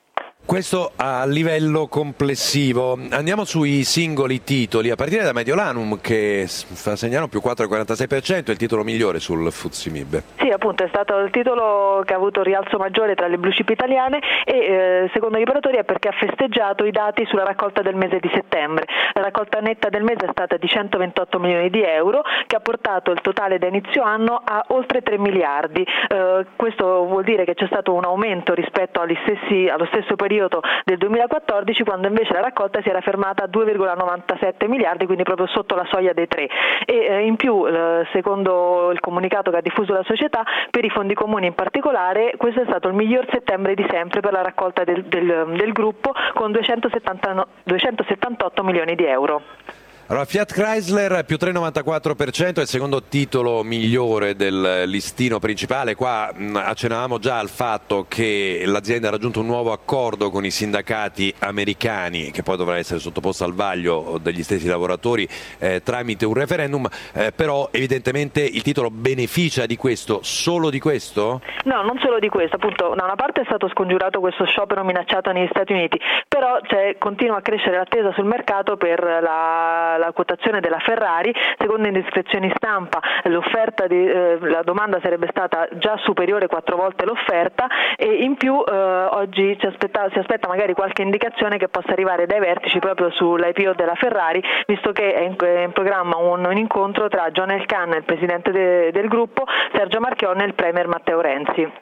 Speaker 2: Questo a livello complessivo. Andiamo sui singoli titoli, a partire da Mediolanum che fa segnare un più quattro virgola quarantasei per cento, è il titolo migliore sul F T S E MIB.
Speaker 8: Sì, appunto, è stato il titolo che ha avuto rialzo maggiore tra le blue chip italiane e eh, secondo gli operatori è perché ha festeggiato i dati sulla raccolta del mese di settembre. La raccolta netta del mese è stata di centoventotto milioni di euro, che ha portato il totale da inizio anno a oltre tre miliardi. Eh, questo vuol dire che c'è stato un aumento rispetto agli stessi, allo stesso periodo del duemilaquattordici, quando invece la raccolta si era fermata a due virgola novantasette miliardi, quindi proprio sotto la soglia dei tre. E eh, in più, eh, secondo il comunicato che ha diffuso la società, per i fondi comuni in particolare, questo è stato il miglior settembre di sempre per la raccolta del, del, del gruppo, con duecentosettantotto milioni di euro.
Speaker 2: Allora, Fiat Chrysler più tre virgola novantaquattro per cento è il secondo titolo migliore del listino principale. Qua mh, accennavamo già al fatto che l'azienda ha raggiunto un nuovo accordo con i sindacati americani, che poi dovrà essere sottoposto al vaglio degli stessi lavoratori eh, tramite un referendum, eh, però evidentemente il titolo beneficia di questo, solo di questo?
Speaker 8: No, non solo di questo, appunto da una parte è stato scongiurato questo sciopero minacciato negli Stati Uniti, però cioè, continua a crescere l'attesa sul mercato per la la quotazione della Ferrari. Secondo indiscrezioni stampa l'offerta di, eh, la domanda sarebbe stata già superiore quattro volte l'offerta e in più eh, oggi ci aspetta, si aspetta magari qualche indicazione che possa arrivare dai vertici proprio sull'I P O della Ferrari, visto che è in, è in programma un, un incontro tra John Elkann, il presidente de, del gruppo, Sergio Marchionne e il premier Matteo Renzi.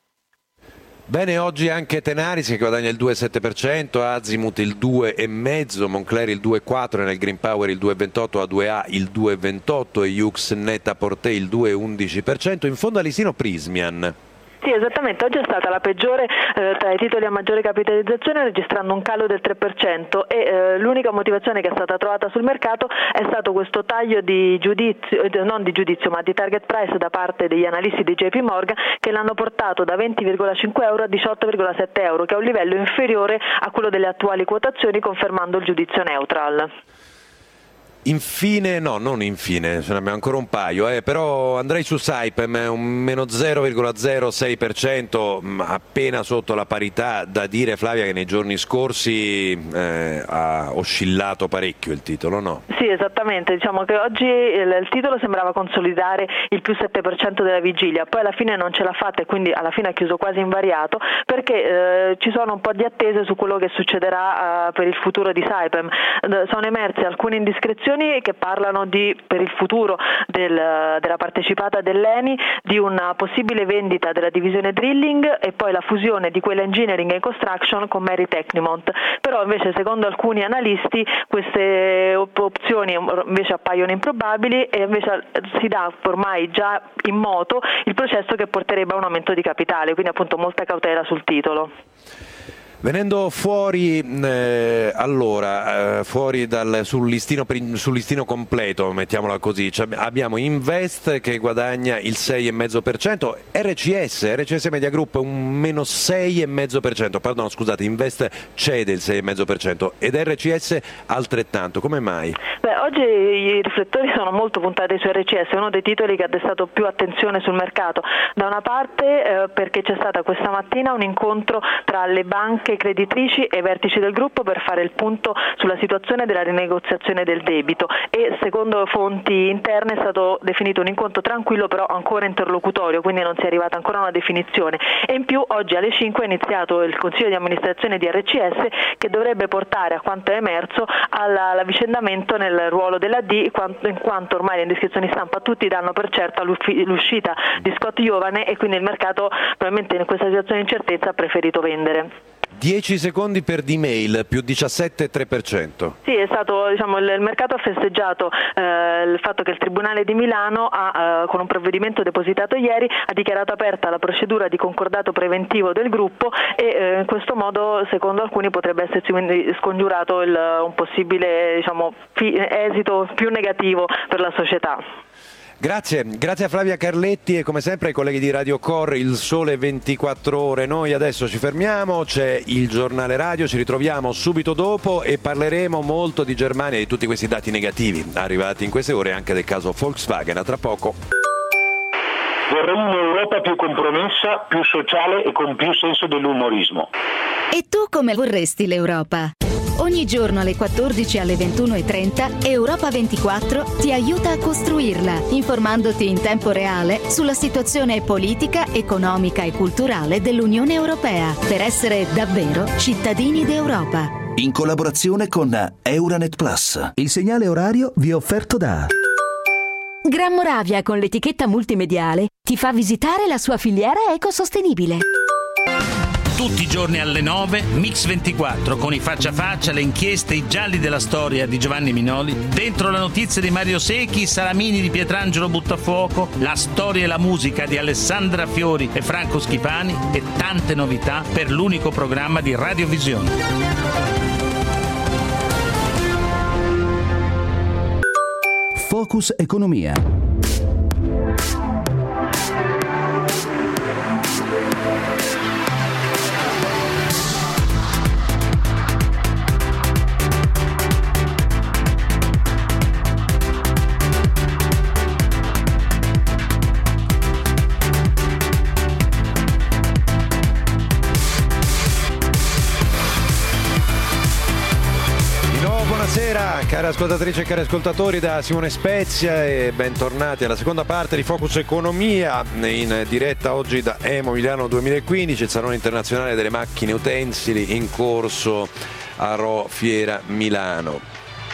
Speaker 2: Bene, oggi anche Tenaris che guadagna il due virgola sette per cento, Azimut il due virgola cinque per cento, Moncler il due virgola quattro per cento, nel Green Power il due virgola ventotto per cento, A due A il due virgola ventotto per cento e Yux Net-a-Porter il due virgola undici per cento. In fondo a listino Prysmian.
Speaker 8: Sì, esattamente, oggi è stata la peggiore eh, tra i titoli a maggiore capitalizzazione, registrando un calo del tre per cento e eh, l'unica motivazione che è stata trovata sul mercato è stato questo taglio di giudizio, eh, non di giudizio ma di target price da parte degli analisti di J P Morgan, che l'hanno portato da venti virgola cinque euro a diciotto virgola sette euro, che è un livello inferiore a quello delle attuali quotazioni, confermando il giudizio neutral.
Speaker 2: Infine, no, non infine, ce ne abbiamo ancora un paio, eh, però andrei su Saipem, un meno zero virgola zero sei per cento, appena sotto la parità. Da dire, Flavia, che nei giorni scorsi eh, ha oscillato parecchio il titolo, no?
Speaker 8: Sì, esattamente, diciamo che oggi il, il titolo sembrava consolidare il più sette per cento della vigilia, poi alla fine non ce l'ha fatta e quindi alla fine ha chiuso quasi invariato, perché eh, ci sono un po' di attese su quello che succederà eh, per il futuro di Saipem. Eh, sono emerse alcune indiscrezioni che parlano di, per il futuro del, della partecipata dell'Eni, di una possibile vendita della divisione drilling e poi la fusione di quella engineering e construction con Mary Tecnimont. Però invece secondo alcuni analisti queste opzioni invece appaiono improbabili e invece si dà ormai già in moto il processo che porterebbe a un aumento di capitale, quindi appunto molta cautela sul titolo.
Speaker 2: Venendo fuori, eh, allora, eh, fuori dal, sul, listino, sul listino completo, mettiamola così, cioè abbiamo Invest che guadagna il sei virgola cinque per cento, R C S, R C S Media Group un meno sei virgola cinque per cento, pardon, scusate, Invest cede il sei virgola cinque per cento ed R C S altrettanto, come mai?
Speaker 8: Beh, oggi i riflettori sono molto puntati su R C S, è uno dei titoli che ha destato più attenzione sul mercato, da una parte eh, perché c'è stata questa mattina un incontro tra le banche creditrici e vertici del gruppo per fare il punto sulla situazione della rinegoziazione del debito e secondo fonti interne è stato definito un incontro tranquillo però ancora interlocutorio, quindi non si è arrivata ancora a una definizione. E in più oggi alle cinque è iniziato il consiglio di amministrazione di R C S che dovrebbe portare, a quanto è emerso, all'avvicendamento nel ruolo della D, in quanto ormai le indiscrezioni stampa tutti danno per certa l'uscita di Scott Giovane e quindi il mercato probabilmente in questa situazione di incertezza ha preferito vendere.
Speaker 2: dieci secondi per D-Mail, più diciassette virgola tre per cento.
Speaker 8: Sì, è stato, diciamo, il, il mercato ha festeggiato eh, il fatto che il Tribunale di Milano ha, eh, con un provvedimento depositato ieri, ha dichiarato aperta la procedura di concordato preventivo del gruppo e eh, in questo modo, secondo alcuni, potrebbe essersi quindi scongiurato il, un possibile, diciamo, fi, esito più negativo per la società.
Speaker 2: Grazie, grazie a Flavia Carletti e come sempre ai colleghi di Radio Core, Il Sole ventiquattro Ore. Noi adesso ci fermiamo, c'è il giornale radio, ci ritroviamo subito dopo e parleremo molto di Germania e di tutti questi dati negativi arrivati in queste ore, anche del caso Volkswagen. A tra poco.
Speaker 7: Vorremmo un'Europa più compromessa, più sociale e con più senso dell'umorismo. E tu come vorresti l'Europa? Ogni giorno alle quattordici e alle ventuno e trenta Europa ventiquattro ti aiuta a costruirla, informandoti in tempo reale sulla situazione politica, economica e culturale dell'Unione Europea, per essere davvero cittadini d'Europa.
Speaker 9: In collaborazione con Euranet Plus. Il segnale orario vi è offerto da
Speaker 10: Gran Moravia, con l'etichetta multimediale, ti fa visitare la sua filiera ecosostenibile.
Speaker 11: Tutti i giorni alle nove, Mix ventiquattro, con i faccia a faccia, le inchieste, i gialli della storia di Giovanni Minoli, dentro la notizia di Mario Secchi, i Salamini di Pietrangelo Buttafuoco, la storia e la musica di Alessandra Fiori e Franco Schipani e tante novità per l'unico programma di Radiovisione.
Speaker 9: Focus Economia.
Speaker 2: Buonasera cari ascoltatrici e cari ascoltatori da Simone Spezia e bentornati alla seconda parte di Focus Economia, in diretta oggi da EMO Milano duemilaquindici, il Salone Internazionale delle Macchine Utensili in corso a Ro Fiera Milano.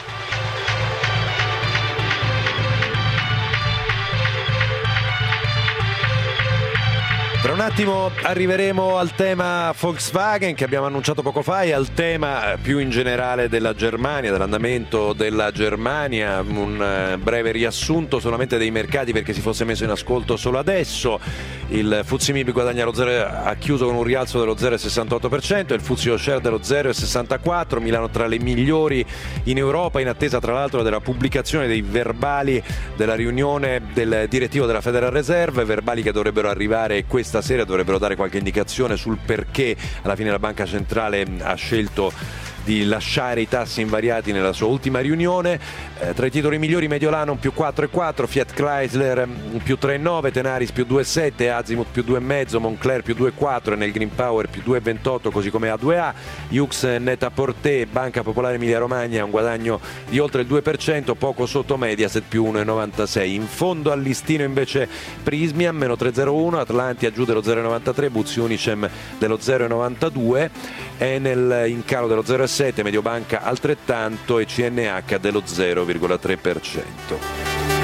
Speaker 2: Tra un attimo arriveremo al tema Volkswagen che abbiamo annunciato poco fa e al tema più in generale della Germania, dell'andamento della Germania. Un breve riassunto solamente dei mercati perché si fosse messo in ascolto solo adesso. Il F T S E M I B guadagna lo zero, ha chiuso con un rialzo dello zero virgola sessantotto per cento, il F T S E Share dello zero virgola sessantaquattro per cento, Milano tra le migliori in Europa, in attesa tra l'altro della pubblicazione dei verbali della riunione del direttivo della Federal Reserve, verbali che dovrebbero arrivare questa stasera, dovrebbero dare qualche indicazione sul perché alla fine la Banca Centrale ha scelto di lasciare i tassi invariati nella sua ultima riunione. Eh, tra i titoli migliori Mediolanum più quattro virgola quattro, Fiat Chrysler più tre virgola nove, Tenaris più due virgola sette, Azimut più due virgola cinque, Moncler più due virgola quattro e nel Green Power più due virgola ventotto, così come A due A. Yux Net-a-Porter, Banca Popolare Emilia Romagna, un guadagno di oltre il due per cento, poco sotto Mediaset più uno virgola novantasei. In fondo al listino invece Prismian meno tre virgola zero uno, Atlantia giù dello zero virgola novantatré, Buzzi Unicem dello zero virgola novantadue, Enel in calo dello zero virgola sette, Mediobanca altrettanto e C N H dello zero virgola tre per cento.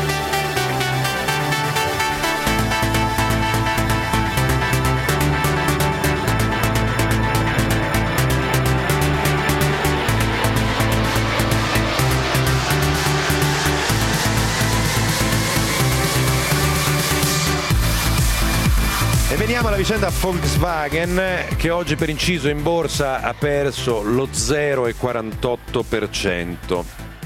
Speaker 2: Veniamo alla vicenda Volkswagen che oggi per inciso in borsa ha perso lo zero virgola quarantotto per cento.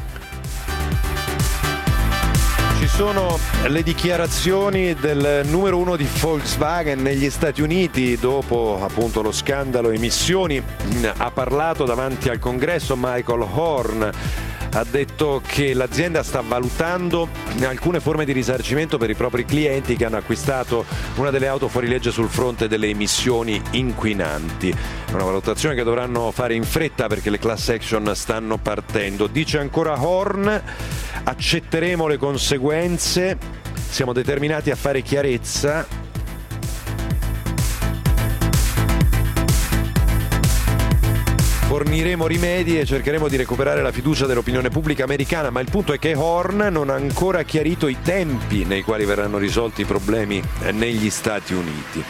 Speaker 2: Ci sono le dichiarazioni del numero uno di Volkswagen negli Stati Uniti dopo appunto lo scandalo emissioni. Ha parlato davanti al Congresso Michael Horn. Ha detto che l'azienda sta valutando alcune forme di risarcimento per i propri clienti che hanno acquistato una delle auto fuori legge sul fronte delle emissioni inquinanti. È una valutazione che dovranno fare in fretta perché le class action stanno partendo. Dice ancora Horn: accetteremo le conseguenze, siamo determinati a fare chiarezza. Forniremo rimedi e cercheremo di recuperare la fiducia dell'opinione pubblica americana, ma il punto è che Horn non ha ancora chiarito i tempi nei quali verranno risolti i problemi negli Stati Uniti.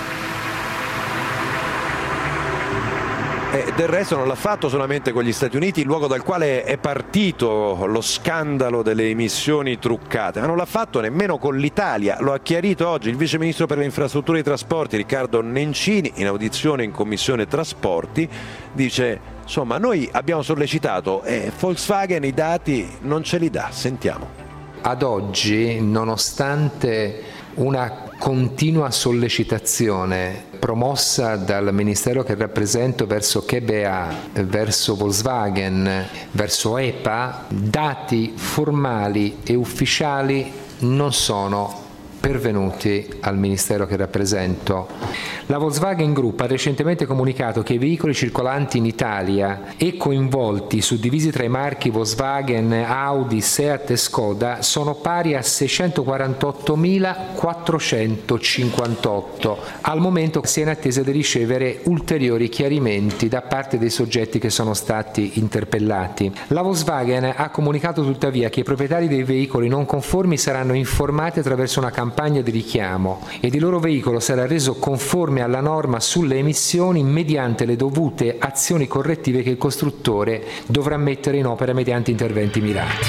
Speaker 2: E del resto non l'ha fatto solamente con gli Stati Uniti, il luogo dal quale è partito lo scandalo delle emissioni truccate, ma non l'ha fatto nemmeno con l'Italia. Lo ha chiarito oggi il vice ministro per le infrastrutture e i trasporti Riccardo Nencini in audizione in commissione trasporti. Dice insomma noi abbiamo sollecitato e Volkswagen i dati non ce li dà. Sentiamo.
Speaker 12: Ad oggi, nonostante una continua sollecitazione promossa dal Ministero che rappresento verso K B A, verso Volkswagen, verso E P A, dati formali e ufficiali non sono pervenuti al Ministero che rappresento. La Volkswagen Group ha recentemente comunicato che i veicoli circolanti in Italia e coinvolti, suddivisi tra i marchi Volkswagen, Audi, Seat e Skoda, sono pari a seicentoquarantottomilaquattrocentocinquantotto. Al momento si è in attesa di ricevere ulteriori chiarimenti da parte dei soggetti che sono stati interpellati. La Volkswagen ha comunicato tuttavia che i proprietari dei veicoli non conformi saranno informati attraverso una campagna di richiamo ed il loro veicolo sarà reso conforme alla norma sulle emissioni mediante le dovute azioni correttive che il costruttore dovrà mettere in opera mediante interventi mirati.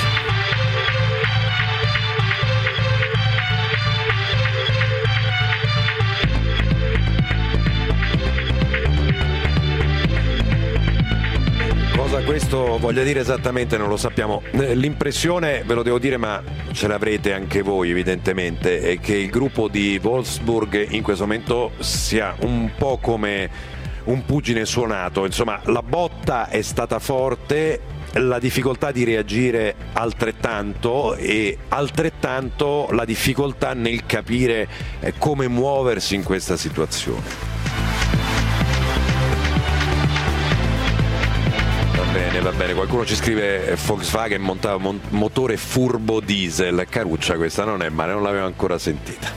Speaker 2: Questo voglia dire esattamente non lo sappiamo. L'impressione, ve lo devo dire, ma ce l'avrete anche voi evidentemente, è che il gruppo di Wolfsburg in questo momento sia un po' come un pugile suonato. Insomma, la botta è stata forte, la difficoltà di reagire altrettanto e altrettanto la difficoltà nel capire come muoversi in questa situazione. Bene, va bene, qualcuno ci scrive Volkswagen montava mon- motore furbo diesel, caruccia, questa non è male, non l'avevo ancora sentita.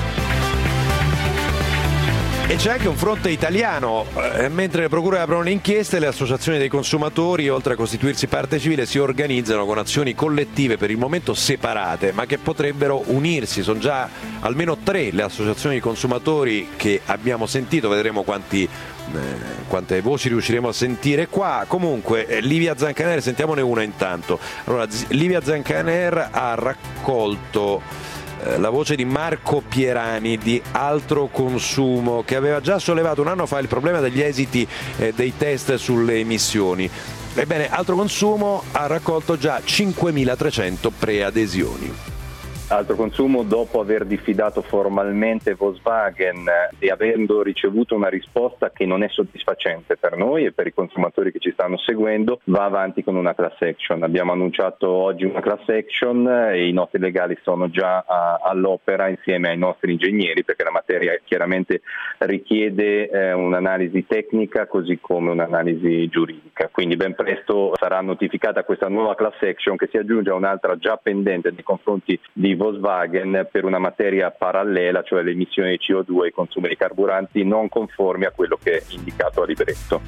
Speaker 2: E c'è anche un fronte italiano, eh, mentre le procure aprono le inchieste, le associazioni dei consumatori, oltre a costituirsi parte civile, si organizzano con azioni collettive per il momento separate, ma che potrebbero unirsi. Sono già almeno tre le associazioni di consumatori che abbiamo sentito, vedremo quanti, eh, quante voci riusciremo a sentire qua. Comunque, eh, Livia Zancaner, sentiamone una intanto. Allora, Z- Livia Zancaner ha raccolto la voce di Marco Pierani di Altro Consumo, che aveva già sollevato un anno fa il problema degli esiti eh, dei test sulle emissioni. Ebbene, Altro Consumo ha raccolto già cinquemilatrecento preadesioni.
Speaker 13: Altro Consumo, dopo aver diffidato formalmente Volkswagen e avendo ricevuto una risposta che non è soddisfacente per noi e per i consumatori che ci stanno seguendo, va avanti con una class action. Abbiamo annunciato oggi una class action e i nostri legali sono già a, all'opera insieme ai nostri ingegneri, perché la materia chiaramente richiede eh, un'analisi tecnica così come un'analisi giuridica. Quindi ben presto sarà notificata questa nuova class action che si aggiunge a un'altra già pendente nei confronti di Volkswagen per una materia parallela, cioè le emissioni di C O due e i consumi di carburanti non conformi a quello che è indicato a libretto.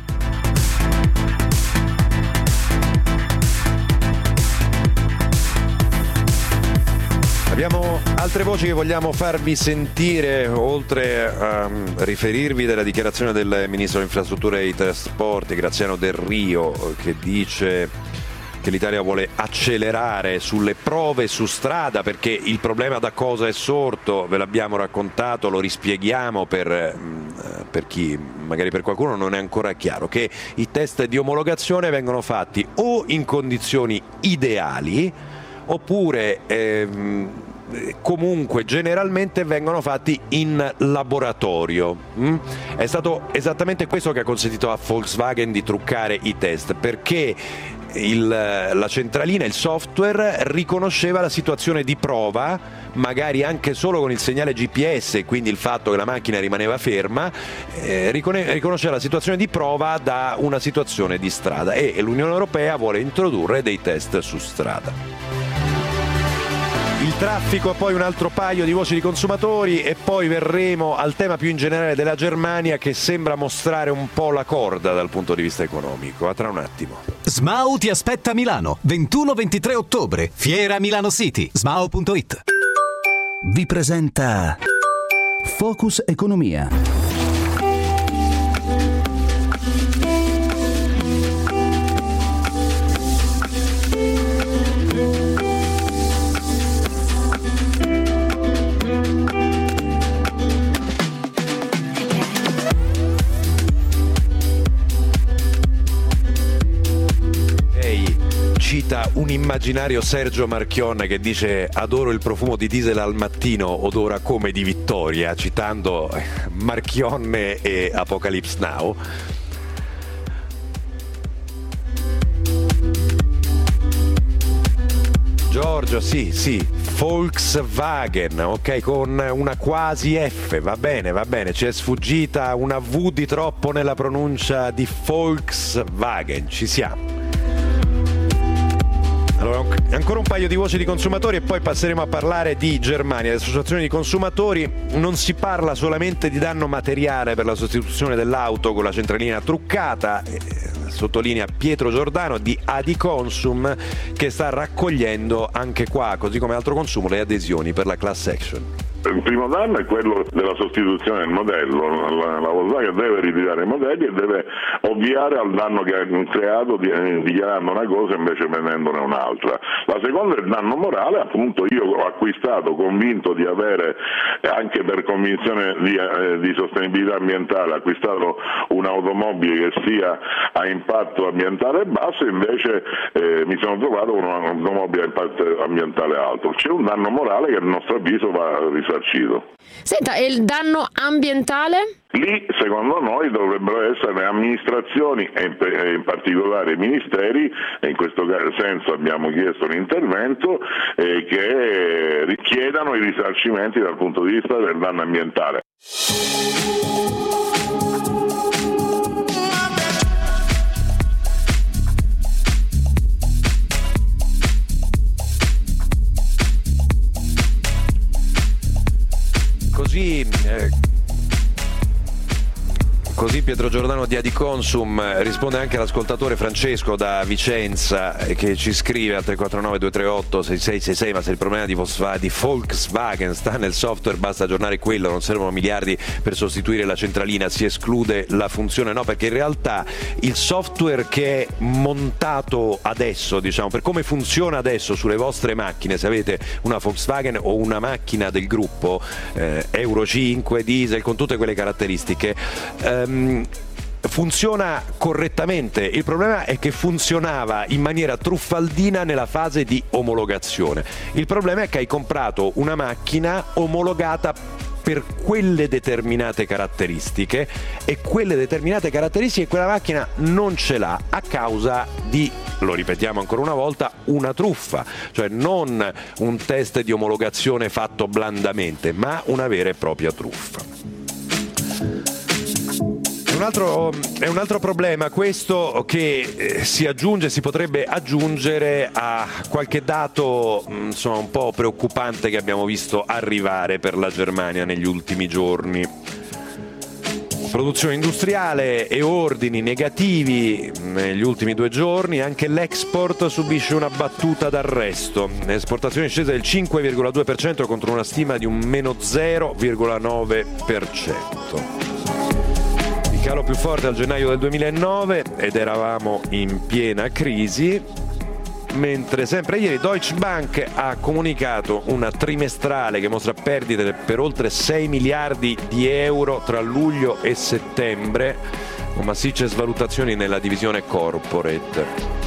Speaker 2: Abbiamo altre voci che vogliamo farvi sentire, oltre a riferirvi della dichiarazione del Ministro delle Infrastrutture e dei Trasporti, Graziano Del Rio, che dice che l'Italia vuole accelerare sulle prove su strada, perché il problema da cosa è sorto, ve l'abbiamo raccontato, lo rispieghiamo per, per chi, magari per qualcuno non è ancora chiaro, che i test di omologazione vengono fatti o in condizioni ideali oppure ehm, comunque generalmente vengono fatti in laboratorio. Mm? È stato esattamente questo che ha consentito a Volkswagen di truccare i test, perché Il, la centralina, il software riconosceva la situazione di prova, magari anche solo con il segnale G P S, quindi il fatto che la macchina rimaneva ferma, eh, riconosceva la situazione di prova da una situazione di strada, e l'Unione Europea vuole introdurre dei test su strada. Il traffico, poi un altro paio di voci di consumatori e poi verremo al tema più in generale della Germania, che sembra mostrare un po' la corda dal punto di vista economico. A tra un attimo.
Speaker 14: S M A U ti aspetta a Milano, ventuno ventitré ottobre, Fiera Milano City, S M A U punto it.
Speaker 9: Vi presenta Focus Economia.
Speaker 2: Cita un immaginario Sergio Marchionne che dice: adoro il profumo di diesel al mattino, odora come di vittoria, citando Marchionne e Apocalypse Now. Giorgio, sì, sì, Volkswagen, ok, con una quasi F, va bene, va bene, ci è sfuggita una V di troppo nella pronuncia di Volkswagen, ci siamo. Allora, ancora un paio di voci di consumatori e poi passeremo a parlare di Germania, le associazioni di consumatori. Non si parla solamente di danno materiale per la sostituzione dell'auto con la centralina truccata, eh, sottolinea Pietro Giordano di Adiconsum, che sta raccogliendo anche qua, così come altro consumo, le adesioni per la class action.
Speaker 15: Il primo danno è quello della sostituzione del modello, la, la Volkswagen deve ritirare i modelli e deve ovviare al danno che ha creato dichiarando una cosa invece vendendone un'altra. La seconda è il danno morale, appunto io ho acquistato convinto di avere, anche per convinzione di, eh, di sostenibilità ambientale, acquistato un'automobile che sia a impatto ambientale basso, invece eh, mi sono trovato con un'automobile a impatto ambientale alto. C'è un danno morale che a nostro avviso va risarcito.
Speaker 16: Senta, e il danno ambientale?
Speaker 15: Lì, secondo noi, dovrebbero essere le amministrazioni e in particolare i ministeri, e in questo senso abbiamo chiesto un intervento, eh, che richiedano i risarcimenti dal punto di vista del danno ambientale.
Speaker 2: Così, eh, così Pietro Giordano di Adiconsum risponde anche all'ascoltatore Francesco da Vicenza, eh, che ci scrive al tre quattro nove due tre otto sei sei sei sei: ma se il problema di Volkswagen sta nel software, basta aggiornare quello, non servono miliardi per sostituire la centralina, si esclude la funzione. No, perché in realtà il software che è montato adesso, diciamo, per come funziona adesso sulle vostre macchine, se avete una Volkswagen o una macchina del gruppo eh, Euro cinque, diesel, con tutte quelle caratteristiche, ehm, funziona correttamente. Il problema è che funzionava in maniera truffaldina nella fase di omologazione. Il problema è che hai comprato una macchina omologata per quelle determinate caratteristiche e quelle determinate caratteristiche quella macchina non ce l'ha a causa di, lo ripetiamo ancora una volta, una truffa, cioè non un test di omologazione fatto blandamente, ma una vera e propria truffa. Un altro, è un altro problema questo, che eh, si aggiunge, si potrebbe aggiungere a qualche dato insomma un po' preoccupante che abbiamo visto arrivare per la Germania negli ultimi giorni. Produzione industriale e ordini negativi negli ultimi due giorni, anche l'export subisce una battuta d'arresto. Le esportazioni scese del cinque virgola due per cento contro una stima di un meno zero virgola nove per cento. Il calo più forte al gennaio del duemilanove ed eravamo in piena crisi, mentre sempre ieri Deutsche Bank ha comunicato una trimestrale che mostra perdite per oltre sei miliardi di euro tra luglio e settembre, con massicce svalutazioni nella divisione corporate.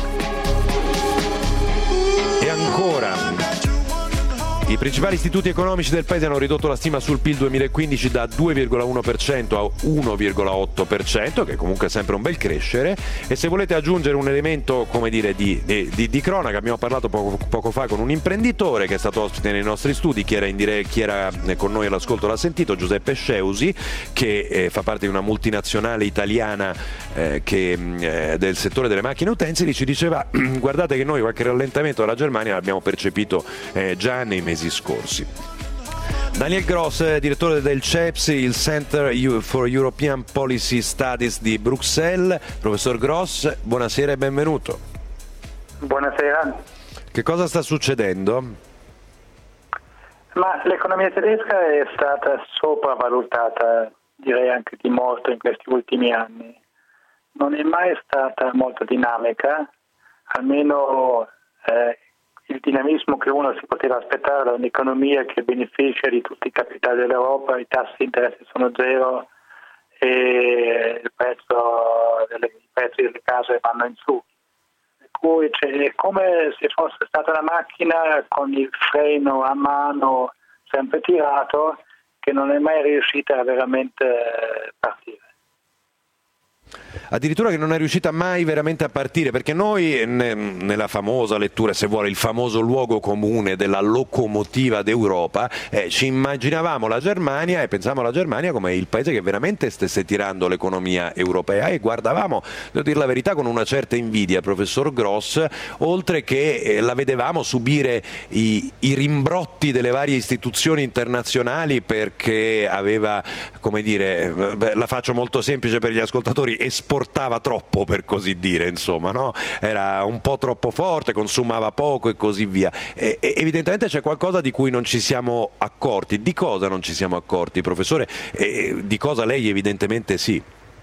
Speaker 2: E ancora, i principali istituti economici del paese hanno ridotto la stima sul P I L duemilaquindici da due virgola uno per cento a uno virgola otto per cento, che comunque è sempre un bel crescere. E se volete aggiungere un elemento, come dire, di, di, di cronaca, abbiamo parlato poco, poco fa con un imprenditore che è stato ospite nei nostri studi, chi era, in dire, chi era con noi all'ascolto l'ha sentito, Giuseppe Sceusi, che eh, fa parte di una multinazionale italiana eh, che, eh, del settore delle macchine utensili. Ci diceva guardate che noi qualche rallentamento dalla Germania l'abbiamo percepito eh, già nei mesi scorsi. Daniel Gross, direttore del C E P S, il Center for European Policy Studies di Bruxelles. Professor Gross, buonasera e benvenuto.
Speaker 17: Buonasera.
Speaker 2: Che cosa sta succedendo?
Speaker 17: Ma l'economia tedesca è stata sopravvalutata, direi anche di molto in questi ultimi anni. Non è mai stata molto dinamica, almeno eh, il dinamismo che uno si poteva aspettare da un'economia che beneficia di tutti i capitali dell'Europa, i tassi di interesse sono zero e il prezzo delle, i prezzi delle case vanno in su. Per cui è come se fosse stata una macchina con il freno a mano sempre tirato che non è mai riuscita a veramente partire.
Speaker 2: Addirittura che non è riuscita mai veramente a partire, perché noi ne, nella famosa lettura, se vuole, il famoso luogo comune della locomotiva d'Europa, eh, ci immaginavamo la Germania e pensavamo alla Germania come il paese che veramente stesse tirando l'economia europea e guardavamo, devo dire la verità, con una certa invidia, professor Gross, oltre che eh, la vedevamo subire i, i rimbrotti delle varie istituzioni internazionali perché aveva, come dire, beh, la faccio molto semplice per gli ascoltatori, esportava troppo, per così dire, insomma, no? Era un po' troppo forte, consumava poco e così via. E, e, evidentemente c'è qualcosa di cui non ci siamo accorti. Di cosa non ci siamo accorti, professore? E di cosa lei evidentemente sì.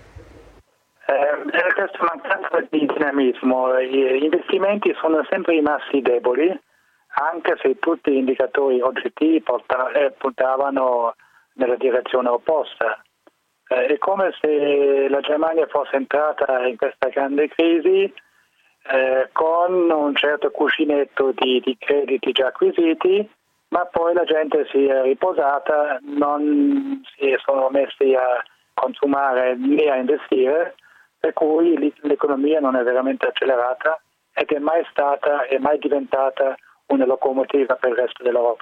Speaker 17: Eh, era questa mancanza di dinamismo. Gli investimenti sono sempre rimasti deboli, anche se tutti gli indicatori oggettivi porta, eh, puntavano nella direzione opposta. È come se la Germania fosse entrata in questa grande crisi eh, con un certo cuscinetto di, di crediti già acquisiti, ma poi la gente si è riposata, non si sono messi a consumare né a investire, per cui l'economia non è veramente accelerata ed è mai stata e mai diventata una locomotiva per il resto dell'Europa.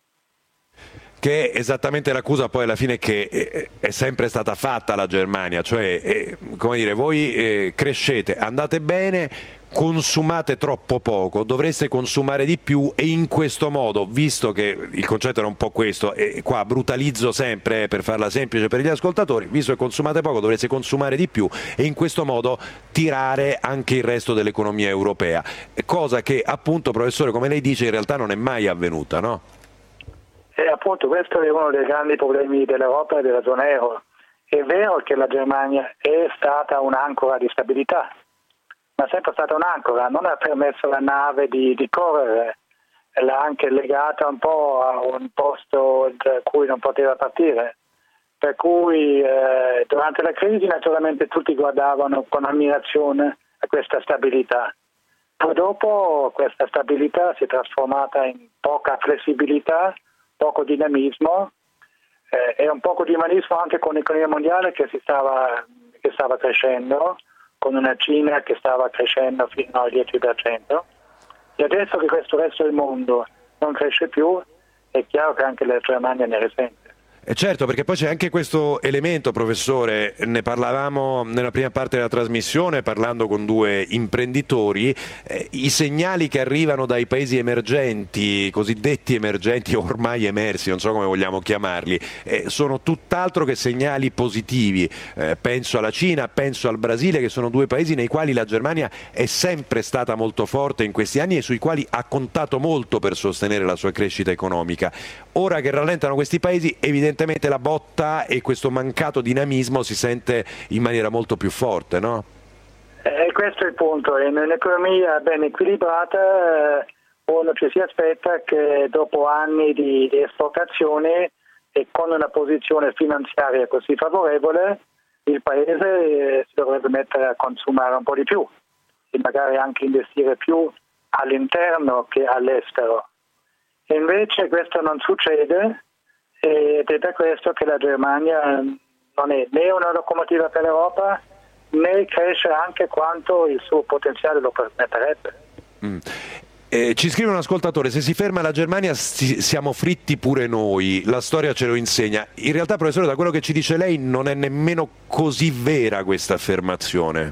Speaker 2: Che è esattamente l'accusa poi alla fine che è sempre stata fatta alla Germania, cioè eh, come dire, voi eh, crescete, andate bene, consumate troppo poco, dovreste consumare di più e in questo modo, visto che il concetto era un po' questo, e qua brutalizzo sempre eh, per farla semplice per gli ascoltatori, visto che consumate poco dovreste consumare di più e in questo modo tirare anche il resto dell'economia europea, cosa che appunto, professore, come lei dice, in realtà non è mai avvenuta, no?
Speaker 17: E appunto questo è uno dei grandi problemi dell'Europa e della zona euro. È vero che la Germania è stata un'ancora di stabilità, ma è sempre stata un'ancora, non ha permesso alla nave di, di correre, l'ha anche legata un po' a un posto da cui non poteva partire. Per cui eh, durante la crisi naturalmente tutti guardavano con ammirazione a questa stabilità. Poi dopo questa stabilità si è trasformata in poca flessibilità, poco dinamismo eh, e un poco di dinamismo anche con l'economia mondiale che, si stava, che stava crescendo, con una Cina che stava crescendo fino al dieci per cento e adesso che questo resto del mondo non cresce più è chiaro che anche la Germania ne risente.
Speaker 2: Eh certo, perché poi c'è anche questo elemento, professore, ne parlavamo nella prima parte della trasmissione parlando con due imprenditori, eh, i segnali che arrivano dai paesi emergenti, cosiddetti emergenti ormai emersi, non so come vogliamo chiamarli, eh, sono tutt'altro che segnali positivi. Eh, penso alla Cina, penso al Brasile, che sono due paesi nei quali la Germania è sempre stata molto forte in questi anni e sui quali ha contato molto per sostenere la sua crescita economica. Ora che rallentano questi paesi, evidentemente la botta e questo mancato dinamismo si sente in maniera molto più forte, no?
Speaker 17: E questo è il punto, in un'economia ben equilibrata uno ci si aspetta che dopo anni di, di esportazione e con una posizione finanziaria così favorevole il paese si dovrebbe mettere a consumare un po' di più e magari anche investire più all'interno che all'estero. E invece questo non succede ed è per questo che la Germania non è né una locomotiva per l'Europa né cresce anche quanto il suo potenziale lo permetterebbe.
Speaker 2: Mm. Eh, ci scrive un ascoltatore: se si ferma la Germania si, siamo fritti pure noi, la storia ce lo insegna. In realtà, professore, da quello che ci dice lei non è nemmeno così vera questa affermazione.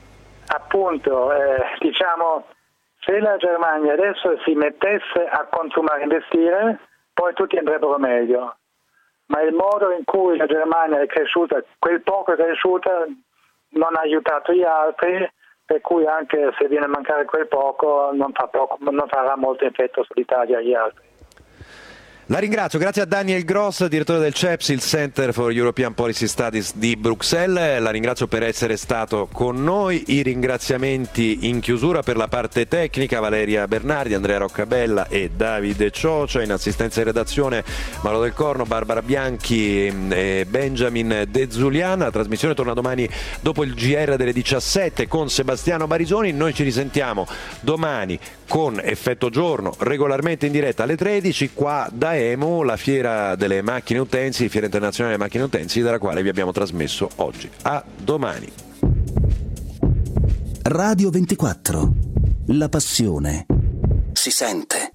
Speaker 17: Appunto, eh, diciamo, se la Germania adesso si mettesse a consumare e investire, poi tutti andrebbero meglio, ma il modo in cui la Germania è cresciuta, quel poco è cresciuta, non ha aiutato gli altri, per cui anche se viene a mancare quel poco non, fa poco, non farà molto effetto sull'Italia e gli altri.
Speaker 2: La ringrazio, grazie a Daniel Gross, direttore del C E P S, il Center for European Policy Studies di Bruxelles, la ringrazio per essere stato con noi. I ringraziamenti in chiusura per la parte tecnica: Valeria Bernardi, Andrea Roccabella e Davide Ciocia, in assistenza di redazione Mauro Del Corno, Barbara Bianchi e Benjamin De Zulian. La trasmissione torna domani dopo il G R delle diciassette con Sebastiano Barisoni. Noi ci risentiamo domani con Effetto Giorno, regolarmente in diretta alle tredici, qua da E M U, la fiera delle macchine utensili, fiera internazionale delle macchine utensili, dalla quale vi abbiamo trasmesso oggi. A domani.
Speaker 9: Radio ventiquattro. La passione si sente.